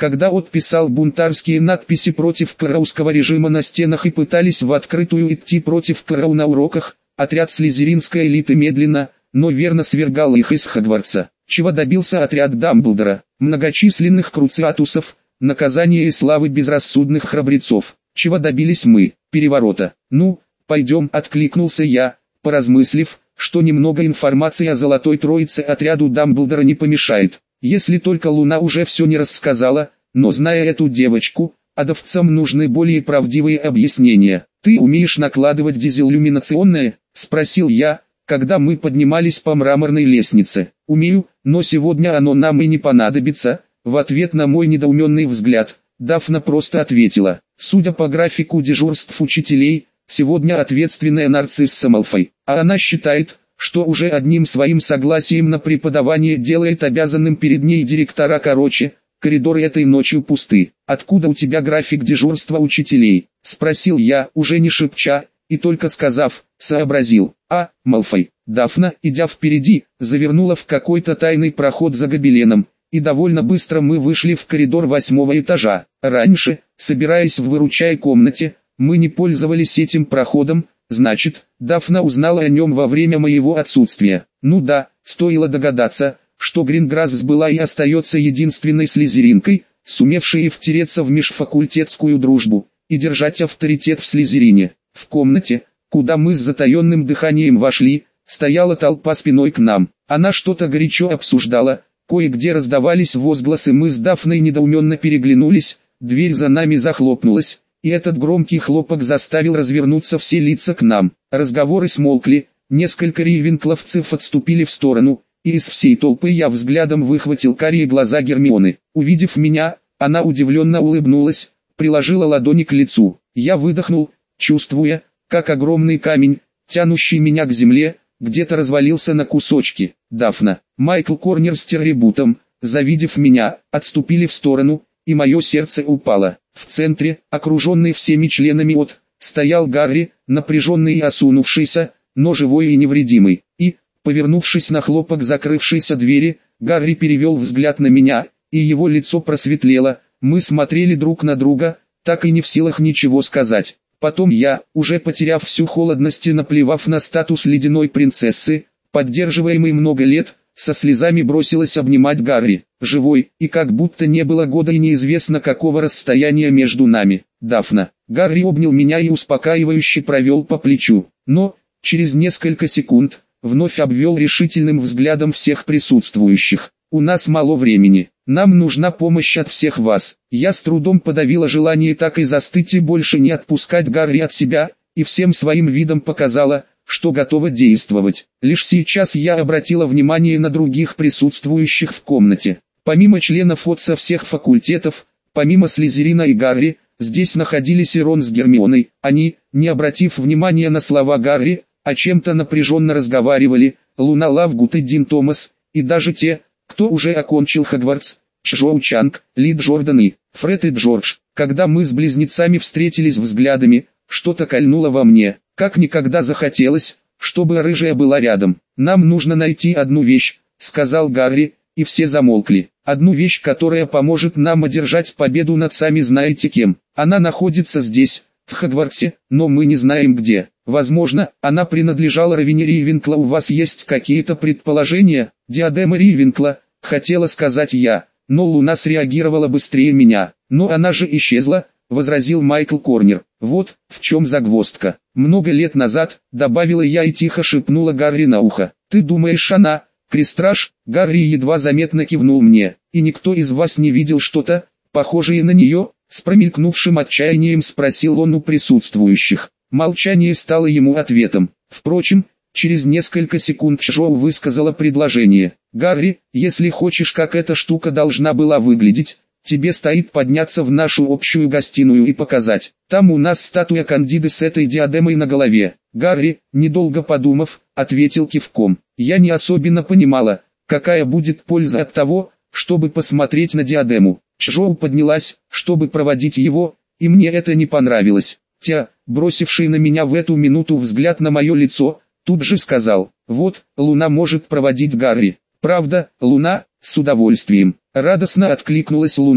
когда отписал бунтарские надписи против караусского режима на стенах и пытались в открытую идти против карау на уроках, отряд слизеринской элиты медленно, но верно свергал их из Хогвартса. Чего добился отряд Дамблдора? Многочисленных круциатусов, наказания и славы безрассудных храбрецов. Чего добились мы? Переворота. Ну, пойдем, откликнулся я, поразмыслив, что немного информации о Золотой Троице отряду Дамблдора не помешает. Если только Луна уже все не рассказала, но зная эту девочку, адовцам нужны более правдивые объяснения. «Ты умеешь накладывать дизеллюминационное?» – спросил я, когда мы поднимались по мраморной лестнице. «Умею, но сегодня оно нам и не понадобится», – в ответ на мой недоуменный взгляд, Дафна просто ответила. «Судя по графику дежурств учителей, сегодня ответственная нарцисса Малфой, а она считает, что уже одним своим согласием на преподавание делает обязанным перед ней директора. Короче, коридоры этой ночью пусты. Откуда у тебя график дежурства учителей?» – спросил я, уже не шепча, и только сказав, сообразил. А, Малфой. Дафна, идя впереди, завернула в какой-то тайный проход за гобеленом, и довольно быстро мы вышли в коридор восьмого этажа. Раньше, собираясь в выручай комнате, мы не пользовались этим проходом, значит, Дафна узнала о нем во время моего отсутствия. Ну да, стоило догадаться, что Гринграсс была и остается единственной слизеринкой, сумевшей втереться в межфакультетскую дружбу и держать авторитет в Слизерине. В комнате, куда мы с затаенным дыханием вошли, стояла толпа спиной к нам. Она что-то горячо обсуждала, кое-где раздавались возгласы. Мы с Дафной недоуменно переглянулись, дверь за нами захлопнулась, и этот громкий хлопок заставил развернуться все лица к нам. Разговоры смолкли, несколько рейвенкловцев отступили в сторону, и из всей толпы я взглядом выхватил карие глаза Гермионы. Увидев меня, она удивленно улыбнулась, приложила ладони к лицу. Я выдохнул, чувствуя, как огромный камень, тянущий меня к земле, где-то развалился на кусочки. Дафна, Майкл Корнер с Террибутом, завидев меня, отступили в сторону, и мое сердце упало. В центре, окруженный всеми членами от, стоял Гарри, напряженный и осунувшийся, но живой и невредимый. И, повернувшись на хлопок закрывшейся двери, Гарри перевел взгляд на меня, и его лицо просветлело. Мы смотрели друг на друга, так и не в силах ничего сказать. Потом я, уже потеряв всю холодность и наплевав на статус ледяной принцессы, поддерживаемый много лет, со слезами бросилась обнимать Гарри, живой, и как будто не было года и неизвестно какого расстояния между нами. Дафна. Гарри обнял меня и успокаивающе провел по плечу, но, через несколько секунд, вновь обвел решительным взглядом всех присутствующих. «У нас мало времени, нам нужна помощь от всех вас». Я с трудом подавила желание так и застыть и больше не отпускать Гарри от себя, и всем своим видом показала, что готова действовать. Лишь сейчас я обратила внимание на других присутствующих в комнате. Помимо членов от со всех факультетов, помимо Слизерина и Гарри, здесь находились и Рон с Гермионой. Они, не обратив внимания на слова Гарри, о чем-то напряженно разговаривали. Луна Лавгут и Дин Томас, и даже те, кто уже окончил Хогвартс, Чжоу Чанг, Ли Джордан и Фред и Джордж. Когда мы с близнецами встретились взглядами, что-то кольнуло во мне. Как никогда захотелось, чтобы рыжая была рядом. «Нам нужно найти одну вещь», — сказал Гарри, и все замолкли. «Одну вещь, которая поможет нам одержать победу над сами знаете кем. Она находится здесь, в Хогвартсе, но мы не знаем где. Возможно, она принадлежала Равене Ривенкла. У вас есть какие-то предположения?» «Диадема Ривенкла», — хотела сказать я, но Луна среагировала быстрее меня. «Но она же исчезла», — возразил Майкл Корнер. «Вот, в чем загвоздка. Много лет назад», — добавила я и тихо шепнула Гарри на ухо. «Ты думаешь, она, Крестраж?» Гарри едва заметно кивнул мне. «И никто из вас не видел что-то, похожее на нее?» С промелькнувшим отчаянием спросил он у присутствующих. Молчание стало ему ответом. Впрочем, через несколько секунд Чжоу высказала предложение. «Гарри, если хочешь, как эта штука должна была выглядеть, тебе стоит подняться в нашу общую гостиную и показать. Там у нас статуя Кандиды с этой диадемой на голове». Гарри, недолго подумав, ответил кивком. Я не особенно понимала, какая будет польза от того, чтобы посмотреть на диадему. Чжоу поднялась, чтобы проводить его, и мне это не понравилось. Тя, бросивший на меня в эту минуту взгляд на мое лицо, тут же сказал: «Вот, Луна может проводить Гарри». «Правда, Луна?» — с удовольствием. Радостно откликнулась Луна,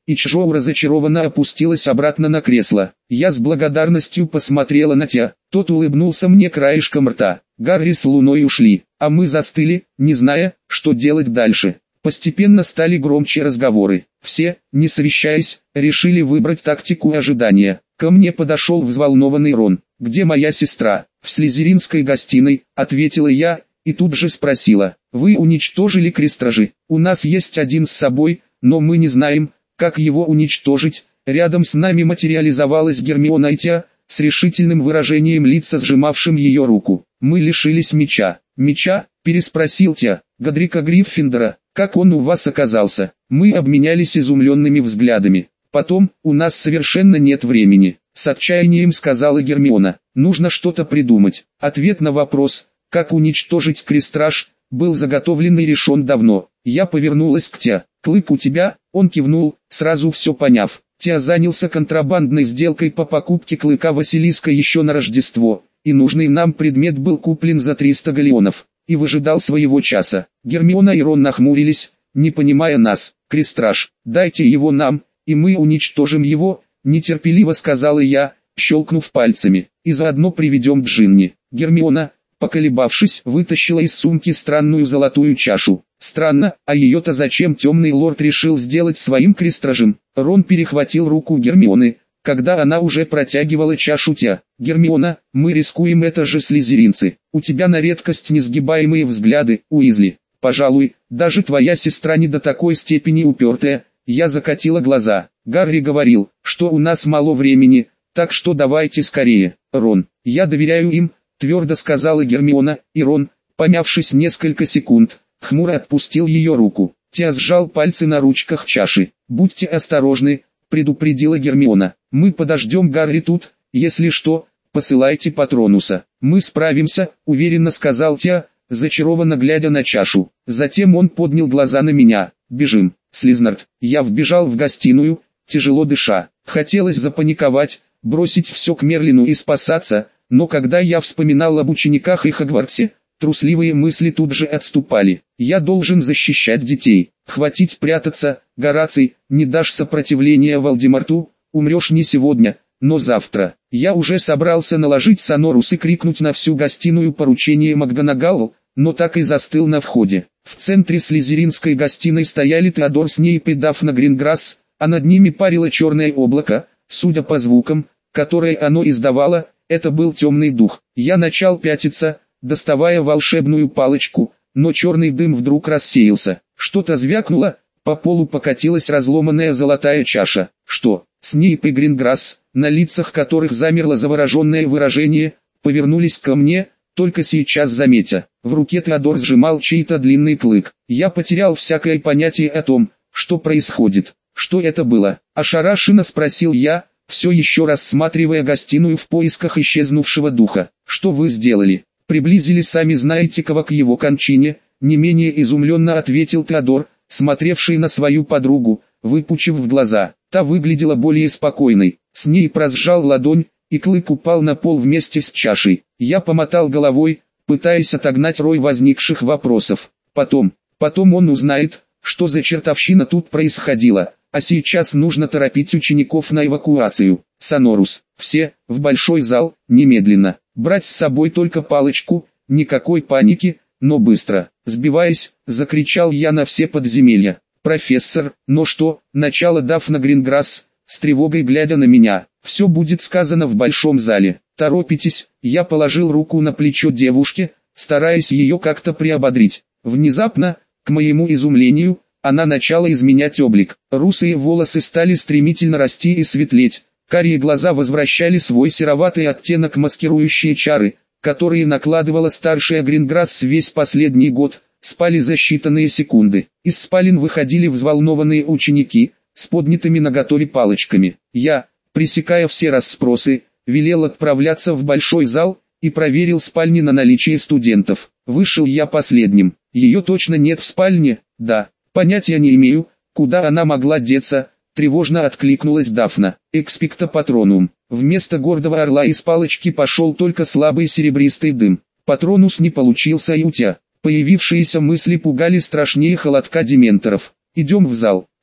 и Чжоу разочарованно опустилась обратно на кресло. Я с благодарностью посмотрела на Тя, тот улыбнулся мне краешком рта. Гарри с Луной ушли, а мы застыли, не зная, что делать дальше. Постепенно стали громче разговоры. Все, не совещаясь, решили выбрать тактику ожидания. Ко мне подошел взволнованный Рон. «Где моя сестра?» «В слизеринской гостиной», — ответила я, и тут же спросила. «Вы уничтожили крестражи? У нас есть один с собой, но мы не знаем, как его уничтожить». Рядом с нами материализовалась Гермиона и Тя, с решительным выражением лица сжимавшим ее руку. «Мы лишились меча». «Меча?» — переспросил Тя. «Годрика Гриффиндора, как он у вас оказался?» Мы обменялись изумленными взглядами. «Потом, у нас совершенно нет времени», — с отчаянием сказала Гермиона. «Нужно что-то придумать». Ответ на вопрос, как уничтожить крестраж, был заготовлен и решен давно. Я повернулась к Тя. «Клык у тебя?» Он кивнул, сразу все поняв. Тя занялся контрабандной сделкой по покупке клыка Василиска еще на Рождество, и нужный нам предмет был куплен за триста галеонов, и выжидал своего часа. Гермиона и Рон нахмурились, не понимая нас. «Крестраж, дайте его нам, и мы уничтожим его», — нетерпеливо сказала я, щелкнув пальцами, «и заодно приведем Джинни». Гермиона, поколебавшись, вытащила из сумки странную золотую чашу. Странно, а ее-то зачем темный лорд решил сделать своим крестражем? Рон перехватил руку Гермионы, когда она уже протягивала чашу Тя. «Гермиона, мы рискуем, это же слизеринцы. У тебя на редкость несгибаемые взгляды, Уизли. Пожалуй, даже твоя сестра не до такой степени упертая». Я закатила глаза. Гарри говорил, что у нас мало времени, так что давайте скорее. Рон, я доверяю им, твердо сказала Гермиона, и Рон, помявшись несколько секунд, хмуро отпустил ее руку. Тя сжал пальцы на ручках чаши. «Будьте осторожны», — предупредила Гермиона. «Мы подождем Гарри тут, если что, посылайте Патронуса». «Мы справимся», — уверенно сказал Тя, зачарованно глядя на чашу. Затем он поднял глаза на меня. «Бежим, Слизнард». Я вбежал в гостиную, тяжело дыша. Хотелось запаниковать, бросить все к Мерлину и спасаться, но когда я вспоминал об учениках и Хогвартсе, трусливые мысли тут же отступали. Я должен защищать детей. Хватить прятаться, Гораций, не дашь сопротивления Волдеморту, умрешь не сегодня, но завтра. Я уже собрался наложить сонорус и крикнуть на всю гостиную поручение МакГонагалл, но так и застыл на входе. В центре слизеринской гостиной стояли Теодор Снейп и Дафна Гринграсс, а над ними парило черное облако. Судя по звукам, которые оно издавало, это был темный дух. Я начал пятиться, доставая волшебную палочку, но черный дым вдруг рассеялся. Что-то звякнуло, по полу покатилась разломанная золотая чаша. Что? Снейп и Гринграсс, на лицах которых замерло завороженное выражение, повернулись ко мне, только сейчас заметя. В руке Теодор сжимал чей-то длинный клык. Я потерял всякое понятие о том, что происходит. «Что это было?» – ошарашенно спросил я, все еще рассматривая гостиную в поисках исчезнувшего духа. «Что вы сделали?» «Приблизили сами знаете кого к его кончине», – не менее изумленно ответил Теодор, смотревший на свою подругу, выпучив глаза. Та выглядела более спокойной. Снейп разжал ладонь, и клык упал на пол вместе с чашей. Я помотал головой, пытаясь отогнать рой возникших вопросов. Потом, потом он узнает, что за чертовщина тут происходила. А сейчас нужно торопить учеников на эвакуацию. Сонорус, все, в большой зал, немедленно. Брать с собой только палочку, никакой паники, но быстро. Сбиваясь, закричал я на все подземелья. «Профессор, но что?» – начало Дафна Гринграсс, с тревогой глядя на меня. «Все будет сказано в большом зале. Торопитесь». Я положил руку на плечо девушки, стараясь ее как-то приободрить. Внезапно, к моему изумлению, она начала изменять облик. Русые волосы стали стремительно расти и светлеть. Карие глаза возвращали свой сероватый оттенок, маскирующие чары, которые накладывала старшая Гринграсс весь последний год, спали за считанные секунды. Из спален выходили взволнованные ученики, с поднятыми наготове палочками. Я, пресекая все расспросы, велел отправляться в большой зал, и проверил спальни на наличие студентов. Вышел я последним. Ее точно нет в спальне? Да. Понятия не имею, куда она могла деться, тревожно откликнулась Дафна. Экспекто патронум. Вместо гордого орла из палочки пошел только слабый серебристый дым. Патронус не получился и у Тя. Появившиеся мысли пугали страшнее холодка дементоров. Идем в зал.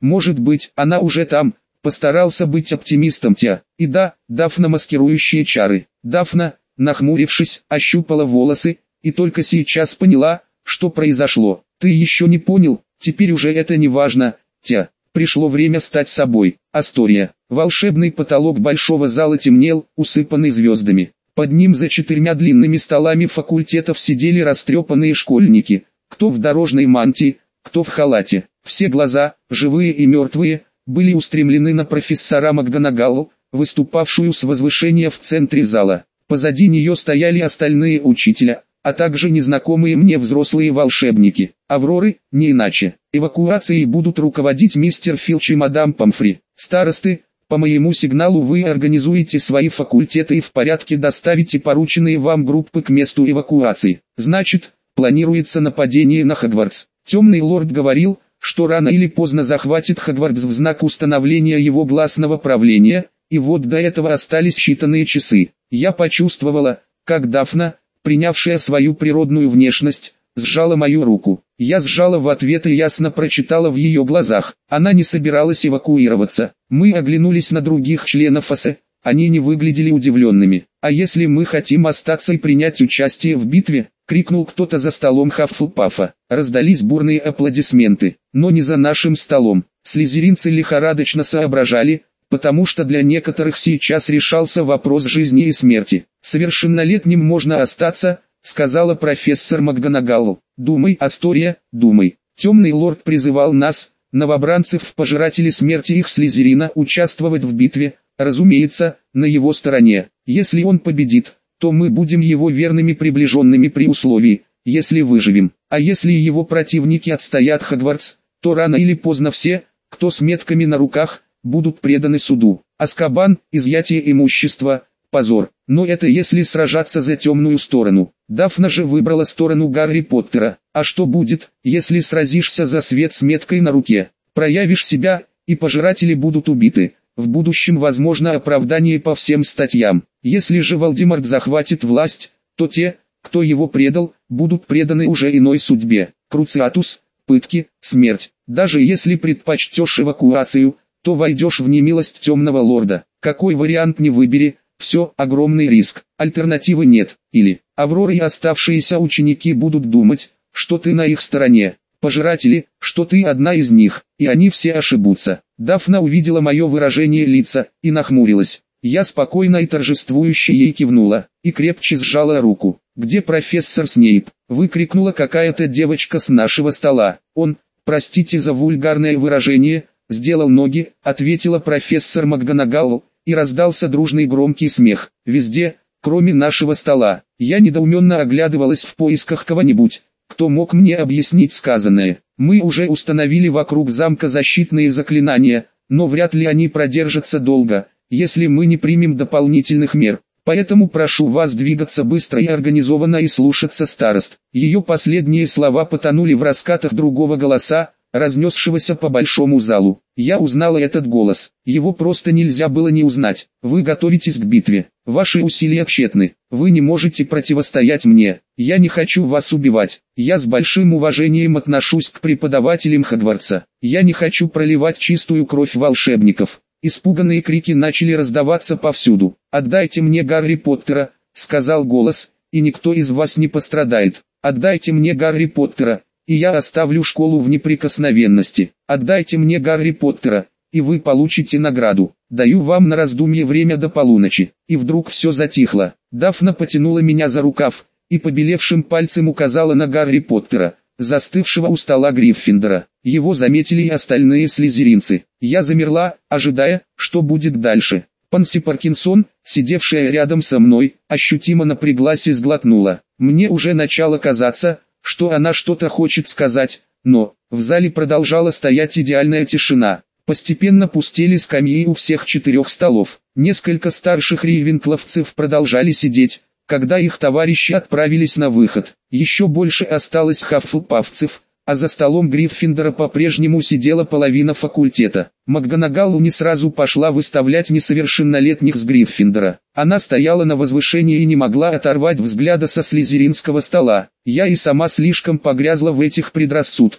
Может быть, она уже там. Постарался быть оптимистом Тя. И да, Дафна, маскирующие чары. Дафна, нахмурившись, ощупала волосы, и только сейчас поняла, что произошло. Ты еще не понял, теперь уже это не важно, Тя. Пришло время стать собой. Астория. Волшебный потолок большого зала темнел, усыпанный звездами. Под ним за четырьмя длинными столами факультетов сидели растрепанные школьники. Кто в дорожной мантии, кто в халате. Все глаза, живые и мертвые, были устремлены на профессора МакГонагалл, выступавшую с возвышения в центре зала. Позади нее стояли остальные учителя, а также незнакомые мне взрослые волшебники. Авроры, не иначе. Эвакуацией будут руководить мистер Филч и мадам Помфри. Старосты, по моему сигналу вы организуете свои факультеты и в порядке доставите порученные вам группы к месту эвакуации. Значит, планируется нападение на Хогвартс. Темный лорд говорил, что рано или поздно захватит Хогвартс в знак установления его гласного правления, и вот до этого остались считанные часы. Я почувствовала, как Дафна, принявшая свою природную внешность, сжала мою руку. Я сжала в ответ и ясно прочитала в ее глазах. Она не собиралась эвакуироваться. Мы оглянулись на других членов АСЭ, они не выглядели удивленными. «А если мы хотим остаться и принять участие в битве?» — крикнул кто-то за столом Хаффлпафа. Раздались бурные аплодисменты, но не за нашим столом. Слизеринцы лихорадочно соображали, потому что для некоторых сейчас решался вопрос жизни и смерти. «Совершеннолетним можно остаться», — сказала профессор МакГонагалл. «Думай, Астория, думай». Темный лорд призывал нас, новобранцев в пожиратели смерти их Слизерина, участвовать в битве, разумеется, на его стороне. Если он победит, то мы будем его верными приближенными при условии, если выживем. А если его противники отстоят Хогвартс, то рано или поздно все, кто с метками на руках, будут преданы суду. Азкабан, изъятие имущества, позор. Но это если сражаться за темную сторону. Дафна же выбрала сторону Гарри Поттера. А что будет, если сразишься за свет с меткой на руке? Проявишь себя, и пожиратели будут убиты. В будущем возможно оправдание по всем статьям. Если же Волдеморт захватит власть, то те, кто его предал, будут преданы уже иной судьбе. Круциатус, пытки, смерть. Даже если предпочтешь эвакуацию, то войдешь в немилость темного лорда. Какой вариант не выбери, все, огромный риск. Альтернативы нет. Или Аврора и оставшиеся ученики будут думать, что ты на их стороне. Пожиратели, что ты одна из них, и они все ошибутся. Дафна увидела мое выражение лица, и нахмурилась. Я спокойно и торжествующе ей кивнула, и крепче сжала руку. «Где профессор Снейп?» — выкрикнула какая-то девочка с нашего стола. «Он, простите за вульгарное выражение, сделал ноги», — ответила профессор МакГонагалл, и раздался дружный громкий смех. Везде, кроме нашего стола. Я недоуменно оглядывалась в поисках кого-нибудь, кто мог мне объяснить сказанное. Мы уже установили вокруг замка защитные заклинания, но вряд ли они продержатся долго, если мы не примем дополнительных мер. Поэтому прошу вас двигаться быстро и организованно и слушаться старост. Ее последние слова потонули в раскатах другого голоса, разнесшегося по большому залу. Я узнала этот голос. Его просто нельзя было не узнать. Вы готовитесь к битве. Ваши усилия тщетны. Вы не можете противостоять мне. Я не хочу вас убивать. Я с большим уважением отношусь к преподавателям Хогвартса. Я не хочу проливать чистую кровь волшебников. Испуганные крики начали раздаваться повсюду. «Отдайте мне Гарри Поттера», — сказал голос, — «и никто из вас не пострадает. Отдайте мне Гарри Поттера, и я оставлю школу в неприкосновенности. Отдайте мне Гарри Поттера, и вы получите награду. Даю вам на раздумье время до полуночи». И вдруг все затихло. Дафна потянула меня за рукав, и побелевшим пальцем указала на Гарри Поттера, застывшего у стола Гриффиндора. Его заметили и остальные слизеринцы. Я замерла, ожидая, что будет дальше. Панси Паркинсон, сидевшая рядом со мной, ощутимо напряглась и сглотнула. Мне уже начало казаться, что она что-то хочет сказать, но в зале продолжала стоять идеальная тишина. Постепенно пустели скамьи у всех четырех столов. Несколько старших рейвенкловцев продолжали сидеть, когда их товарищи отправились на выход. Еще больше осталось хаффлпафцев, а за столом Гриффиндора по-прежнему сидела половина факультета. МакГонагалл не сразу пошла выставлять несовершеннолетних с Гриффиндора. Она стояла на возвышении и не могла оторвать взгляда со слизеринского стола. Я и сама слишком погрязла в этих предрассудках.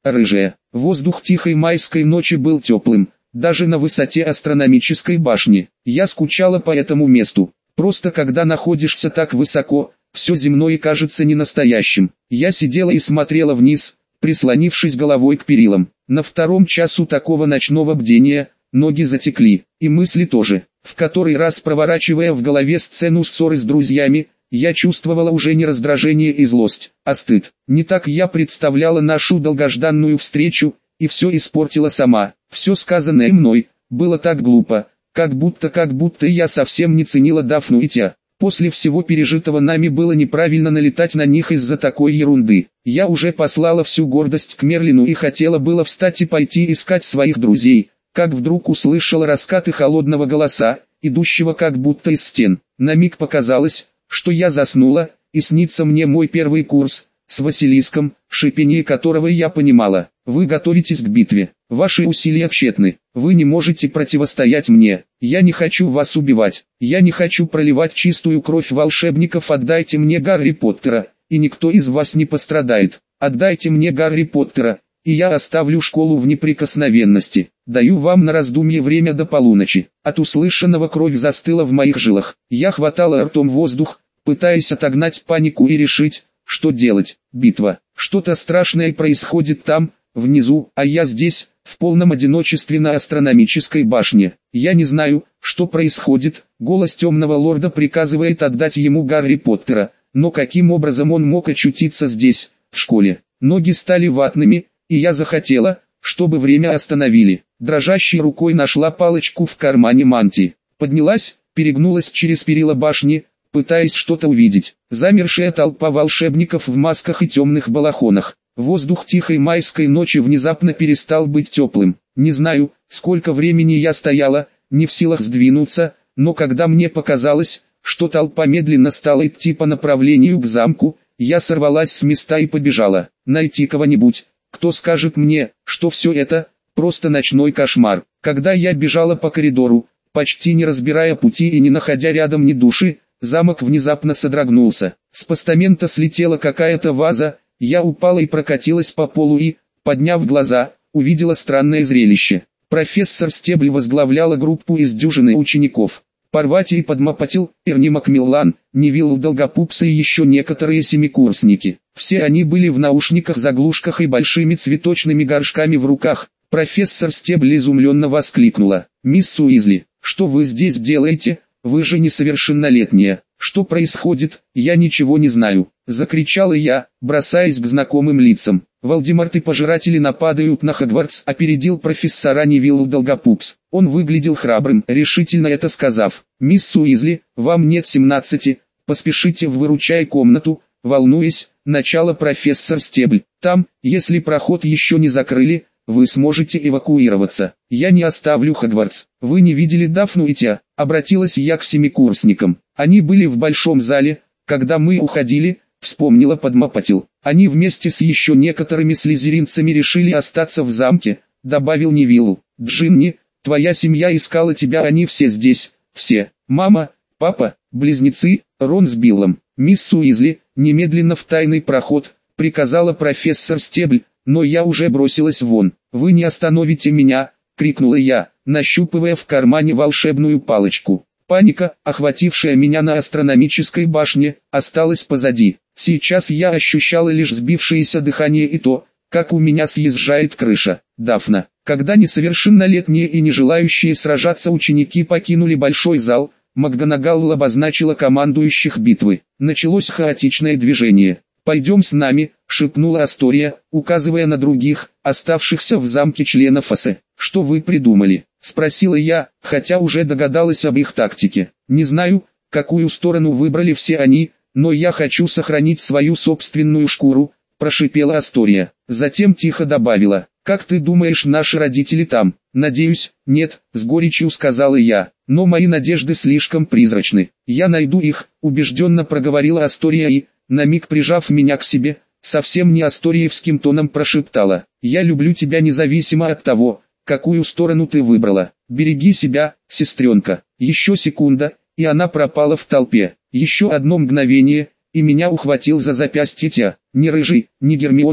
рыжая. Воздух тихой майской ночи был теплым, даже на высоте астрономической башни. Я скучала по этому месту. Просто когда находишься так высоко, все земное кажется ненастоящим. Я сидела и смотрела вниз, прислонившись головой к перилам. На втором часу такого ночного бдения, ноги затекли, и мысли тоже. В который раз проворачивая в голове сцену ссоры с друзьями, я чувствовала уже не раздражение и злость, а стыд. Не так я представляла нашу долгожданную встречу, и все испортила сама. Все сказанное мной было так глупо, как будто как будто я совсем не ценила Дафну и Тя. После всего пережитого нами было неправильно налетать на них из-за такой ерунды. Я уже послала всю гордость к Мерлину и хотела было встать и пойти искать своих друзей, как вдруг услышала раскаты холодного голоса, идущего как будто из стен. На миг показалось, что я заснула, и снится мне мой первый курс, с Василиском, шипение которого я понимала. Вы готовитесь к битве, ваши усилия тщетны, вы не можете противостоять мне, я не хочу вас убивать, я не хочу проливать чистую кровь волшебников, отдайте мне Гарри Поттера, и никто из вас не пострадает, отдайте мне Гарри Поттера, и я оставлю школу в неприкосновенности, даю вам на раздумье время до полуночи. От услышанного кровь застыла в моих жилах, я хватала ртом воздух, пытаясь отогнать панику и решить, что делать. Битва, что-то страшное происходит там, внизу, а я здесь, в полном одиночестве на астрономической башне. Я не знаю, что происходит, голос темного лорда приказывает отдать ему Гарри Поттера, но каким образом он мог очутиться здесь, в школе? Ноги стали ватными, и я захотела, чтобы время остановили. Дрожащей рукой нашла палочку в кармане мантии. Поднялась, перегнулась через перила башни, пытаясь что-то увидеть. Замершая толпа волшебников в масках и темных балахонах. Воздух тихой майской ночи внезапно перестал быть теплым. Не знаю, сколько времени я стояла, не в силах сдвинуться, но когда мне показалось, что толпа медленно стала идти по направлению к замку, я сорвалась с места и побежала. Найти кого-нибудь, кто скажет мне, что все это просто ночной кошмар. Когда я бежала по коридору, почти не разбирая пути и не находя рядом ни души, замок внезапно содрогнулся. С постамента слетела какая-то ваза, я упала и прокатилась по полу и, подняв глаза, увидела странное зрелище. Профессор Стебль возглавляла группу из дюжины учеников. Парвати и Падмапатил, Эрни Макмиллан, Невилл Долгопупс и еще некоторые семикурсники. Все они были в наушниках-заглушках и большими цветочными горшками в руках. Профессор Стебль изумленно воскликнула: «Мисс Уизли, что вы здесь делаете? Вы же несовершеннолетняя. Что происходит? Я ничего не знаю», — закричала я, бросаясь к знакомым лицам. «Волдеморт и пожиратели нападают на Хогвартс», — опередил профессора Невилл Долгопупс. Он выглядел храбрым, решительно это сказав. «Мисс Уизли, вам нет семнадцати, поспешите в выручай комнату», — волнуясь, начала профессор Стебль. «Там, если проход еще не закрыли, вы сможете эвакуироваться. Я не оставлю Хогвартс. Вы не видели Дафну и Тя?» Обратилась я к семикурсникам. Они были в большом зале, когда мы уходили, вспомнила Падмапатил. Они вместе с еще некоторыми слизеринцами решили остаться в замке, добавил Невилл. «Джинни, твоя семья искала тебя, они все здесь, все. Мама, папа, близнецы, Рон с Биллом. Мисс Уизли, немедленно в тайный проход», приказала профессор Стебль, но я уже бросилась вон. «Вы не остановите меня!» — крикнула я, нащупывая в кармане волшебную палочку. Паника, охватившая меня на астрономической башне, осталась позади. Сейчас я ощущала лишь сбившееся дыхание и то, как у меня съезжает крыша. Дафна. Когда несовершеннолетние и не желающие сражаться ученики покинули большой зал, МакГонагал обозначила командующих битвы. Началось хаотичное движение. «Пойдем с нами», — шепнула Астория, указывая на других, оставшихся в замке членов АСЭ. «Что вы придумали?» — спросила я, хотя уже догадалась об их тактике. «Не знаю, какую сторону выбрали все они, но я хочу сохранить свою собственную шкуру», — прошипела Астория. Затем тихо добавила: «Как ты думаешь, наши родители там?» «Надеюсь, нет», — с горечью сказала я. «Но мои надежды слишком призрачны. Я найду их», — убежденно проговорила Астория и, на миг прижав меня к себе, совсем не асториевским тоном прошептала: «Я люблю тебя независимо от того, какую сторону ты выбрала. Береги себя, сестренка». Еще секунда, и она пропала в толпе. Еще одно мгновение, и меня ухватил за запястье Тя. Ни Рыжий, ни Гермионы,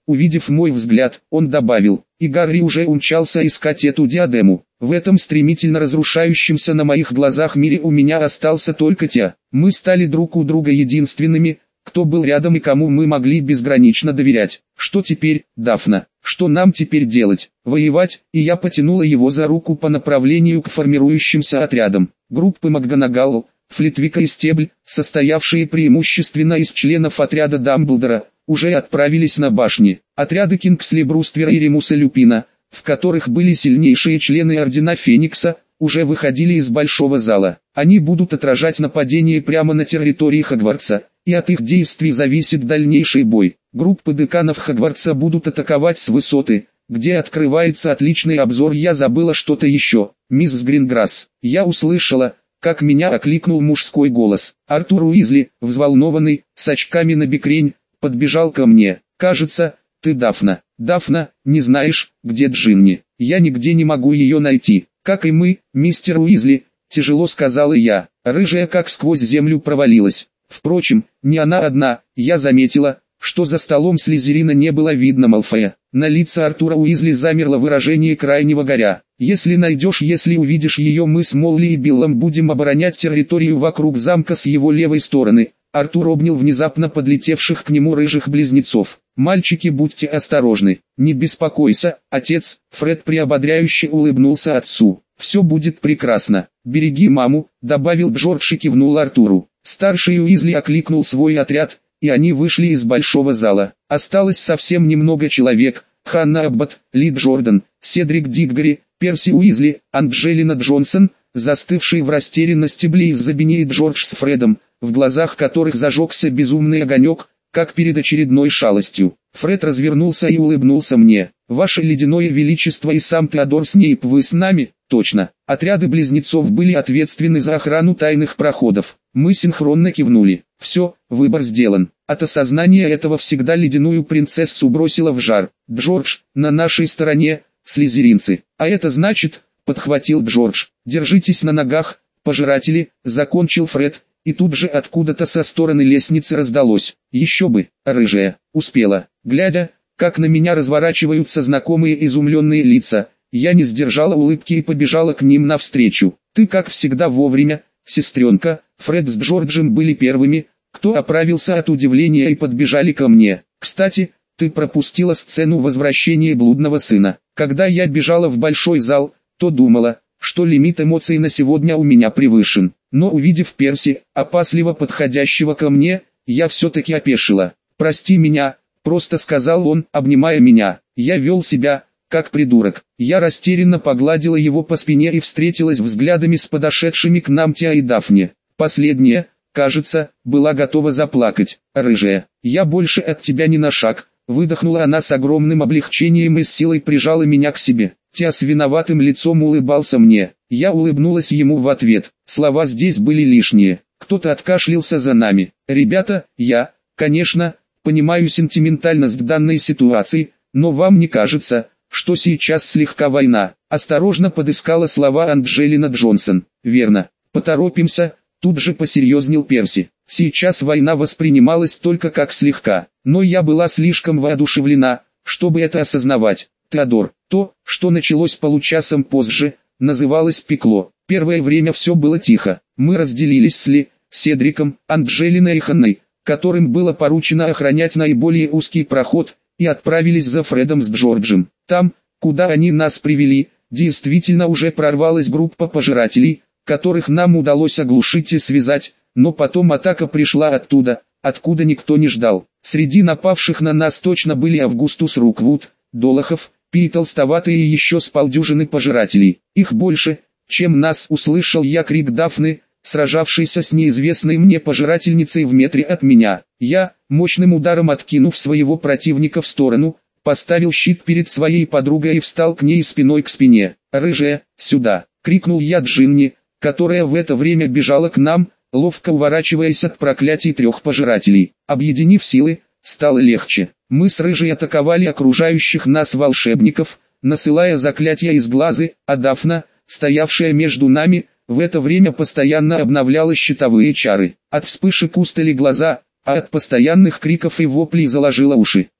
Увидев мой взгляд, он добавил: «И Гарри уже умчался искать эту диадему. В этом стремительно разрушающемся на моих глазах мире у меня остался только Тя. Мы стали друг у друга единственными, кто был рядом и кому мы могли безгранично доверять. Что теперь, Дафна? Что нам теперь делать? Воевать?» И я потянула его за руку по направлению к формирующимся отрядам. Группы МакГонагалл, Флитвика и Стебль, состоявшие преимущественно из членов отряда Дамблдора, уже отправились на башни. Отряды Кингсли Бруствера и Ремуса Люпина, в которых были сильнейшие члены Ордена Феникса, уже выходили из большого зала. Они будут отражать нападение прямо на территории Хогвартса, и от их действий зависит дальнейший бой. Группы деканов Хогвартса будут атаковать с высоты, где открывается отличный обзор. Я забыла что-то еще. «Мисс Гринграсс». Я услышала, как меня окликнул мужской голос. Артур Уизли, взволнованный, с очками на бекрень, подбежал ко мне. «Кажется, ты Дафна. Дафна, не знаешь, где Джинни? Я нигде не могу ее найти». «Как и мы, мистер Уизли», — тяжело сказала я. Рыжая как сквозь землю провалилась. Впрочем, не она одна. Я заметила, что за столом Слизерина не было видно Малфоя. На лице Артура Уизли замерло выражение крайнего горя. «Если найдешь, если увидишь ее, мы с Молли и Биллом будем оборонять территорию вокруг замка с его левой стороны». Артур обнял внезапно подлетевших к нему рыжих близнецов. «Мальчики, будьте осторожны, не беспокойся, отец». Фред приободряюще улыбнулся отцу. «Все будет прекрасно. Береги маму», — добавил Джордж и кивнул Артуру. Старший Уизли окликнул свой отряд, и они вышли из большого зала. Осталось совсем немного человек: Ханна Аббот, Ли Джордан, Седрик Диггори, Перси Уизли, Анджелина Джонсон, застывший в растерянности Блейз Забини и Джордж с Фредом, в глазах которых зажегся безумный огонек, как перед очередной шалостью. Фред развернулся и улыбнулся мне. «Ваше ледяное величество и сам Теодор Снейп, вы с нами?» «Точно». Отряды близнецов были ответственны за охрану тайных проходов. Мы синхронно кивнули. Все, выбор сделан. От осознания этого всегда ледяную принцессу бросило в жар. «Джордж, на нашей стороне, слизеринцы». «А это значит», — подхватил Джордж, — «держитесь на ногах, пожиратели», — закончил Фред. И тут же откуда-то со стороны лестницы раздалось: «Еще бы, рыжая, успела». Глядя, как на меня разворачиваются знакомые изумленные лица, я не сдержала улыбки и побежала к ним навстречу. «Ты как всегда вовремя, сестренка». Фред с Джорджем были первыми, кто оправился от удивления и подбежали ко мне. «Кстати, ты пропустила сцену возвращения блудного сына». Когда я бежала в большой зал, то думала, что лимит эмоций на сегодня у меня превышен. Но увидев Перси, опасливо подходящего ко мне, я все-таки опешила. «Прости меня», — просто сказал он, обнимая меня. Я вел себя, как придурок. Я растерянно погладила его по спине и встретилась взглядами с подошедшими к нам Тиа и Дафне. Последняя, кажется, была готова заплакать. «Рыжая, я больше от тебя ни на шаг», — выдохнула она с огромным облегчением и с силой прижала меня к себе. Тиа с виноватым лицом улыбался мне. Я улыбнулась ему в ответ. Слова здесь были лишние. Кто-то откашлялся за нами. «Ребята, я, конечно, понимаю сентиментальность данной ситуации, но вам не кажется, что сейчас слегка война?» Осторожно подыскала слова Анджелина Джонсон. «Верно. Поторопимся», — тут же посерьезнел Перси. Сейчас война воспринималась только как слегка, но я была слишком воодушевлена, чтобы это осознавать. Теодор, то, что началось получасом позже, называлось пекло. Первое время все было тихо. Мы разделились с Ли, Седриком, Анджелиной и Ханной, которым было поручено охранять наиболее узкий проход, и отправились за Фредом с Джорджем. Там, куда они нас привели, действительно уже прорвалась группа пожирателей, которых нам удалось оглушить и связать, но потом атака пришла оттуда, откуда никто не ждал. Среди напавших на нас точно были Августус Руквуд, Долохов, Пи толстоватые и еще с полдюжины пожирателей. Их больше, чем нас. Услышал я крик Дафны, сражавшейся с неизвестной мне пожирательницей в метре от меня. Я, мощным ударом откинув своего противника в сторону, поставил щит перед своей подругой и встал к ней спиной к спине. «Рыжая, сюда!» — крикнул я Джинни, которая в это время бежала к нам, ловко уворачиваясь от проклятий трех пожирателей. Объединив силы, стало легче. Мы с Рыжей атаковали окружающих нас волшебников, насылая заклятия из глаза, а Дафна, стоявшая между нами, в это время постоянно обновляла щитовые чары. От вспышек устали глаза, а от постоянных криков и воплей заложила уши.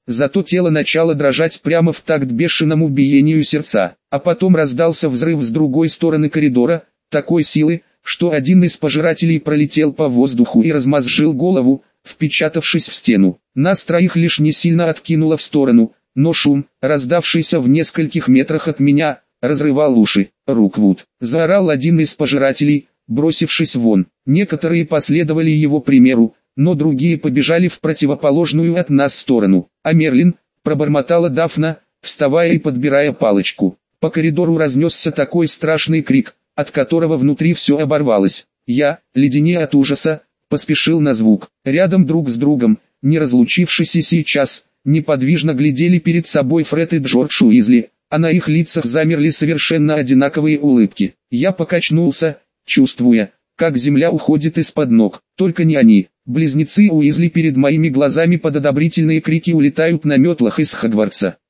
зато тело начало дрожать прямо в такт бешеному биению сердца. А потом раздался взрыв с другой стороны коридора, такой силы, что один из пожирателей пролетел по воздуху и размозжил голову, впечатавшись в стену. Нас троих лишь не сильно откинуло в сторону, но шум, раздавшийся в нескольких метрах от меня, разрывал уши. «Руквуд!» — заорал один из пожирателей, бросившись вон. Некоторые последовали его примеру, но другие побежали в противоположную от нас сторону. «А Мерлин!» — пробормотала Дафна, вставая и подбирая палочку. По коридору разнесся такой страшный крик, от которого внутри все оборвалось. Я, леденея от ужаса, поспешил на звук. Рядом друг с другом, не разлучившись и сейчас, неподвижно глядели перед собой Фред и Джордж Уизли, а на их лицах замерли совершенно одинаковые улыбки. Я покачнулся, чувствуя, как земля уходит из-под ног. Только не они. Близнецы Уизли перед моими глазами под одобрительные крики улетают на метлах из Хогвартса.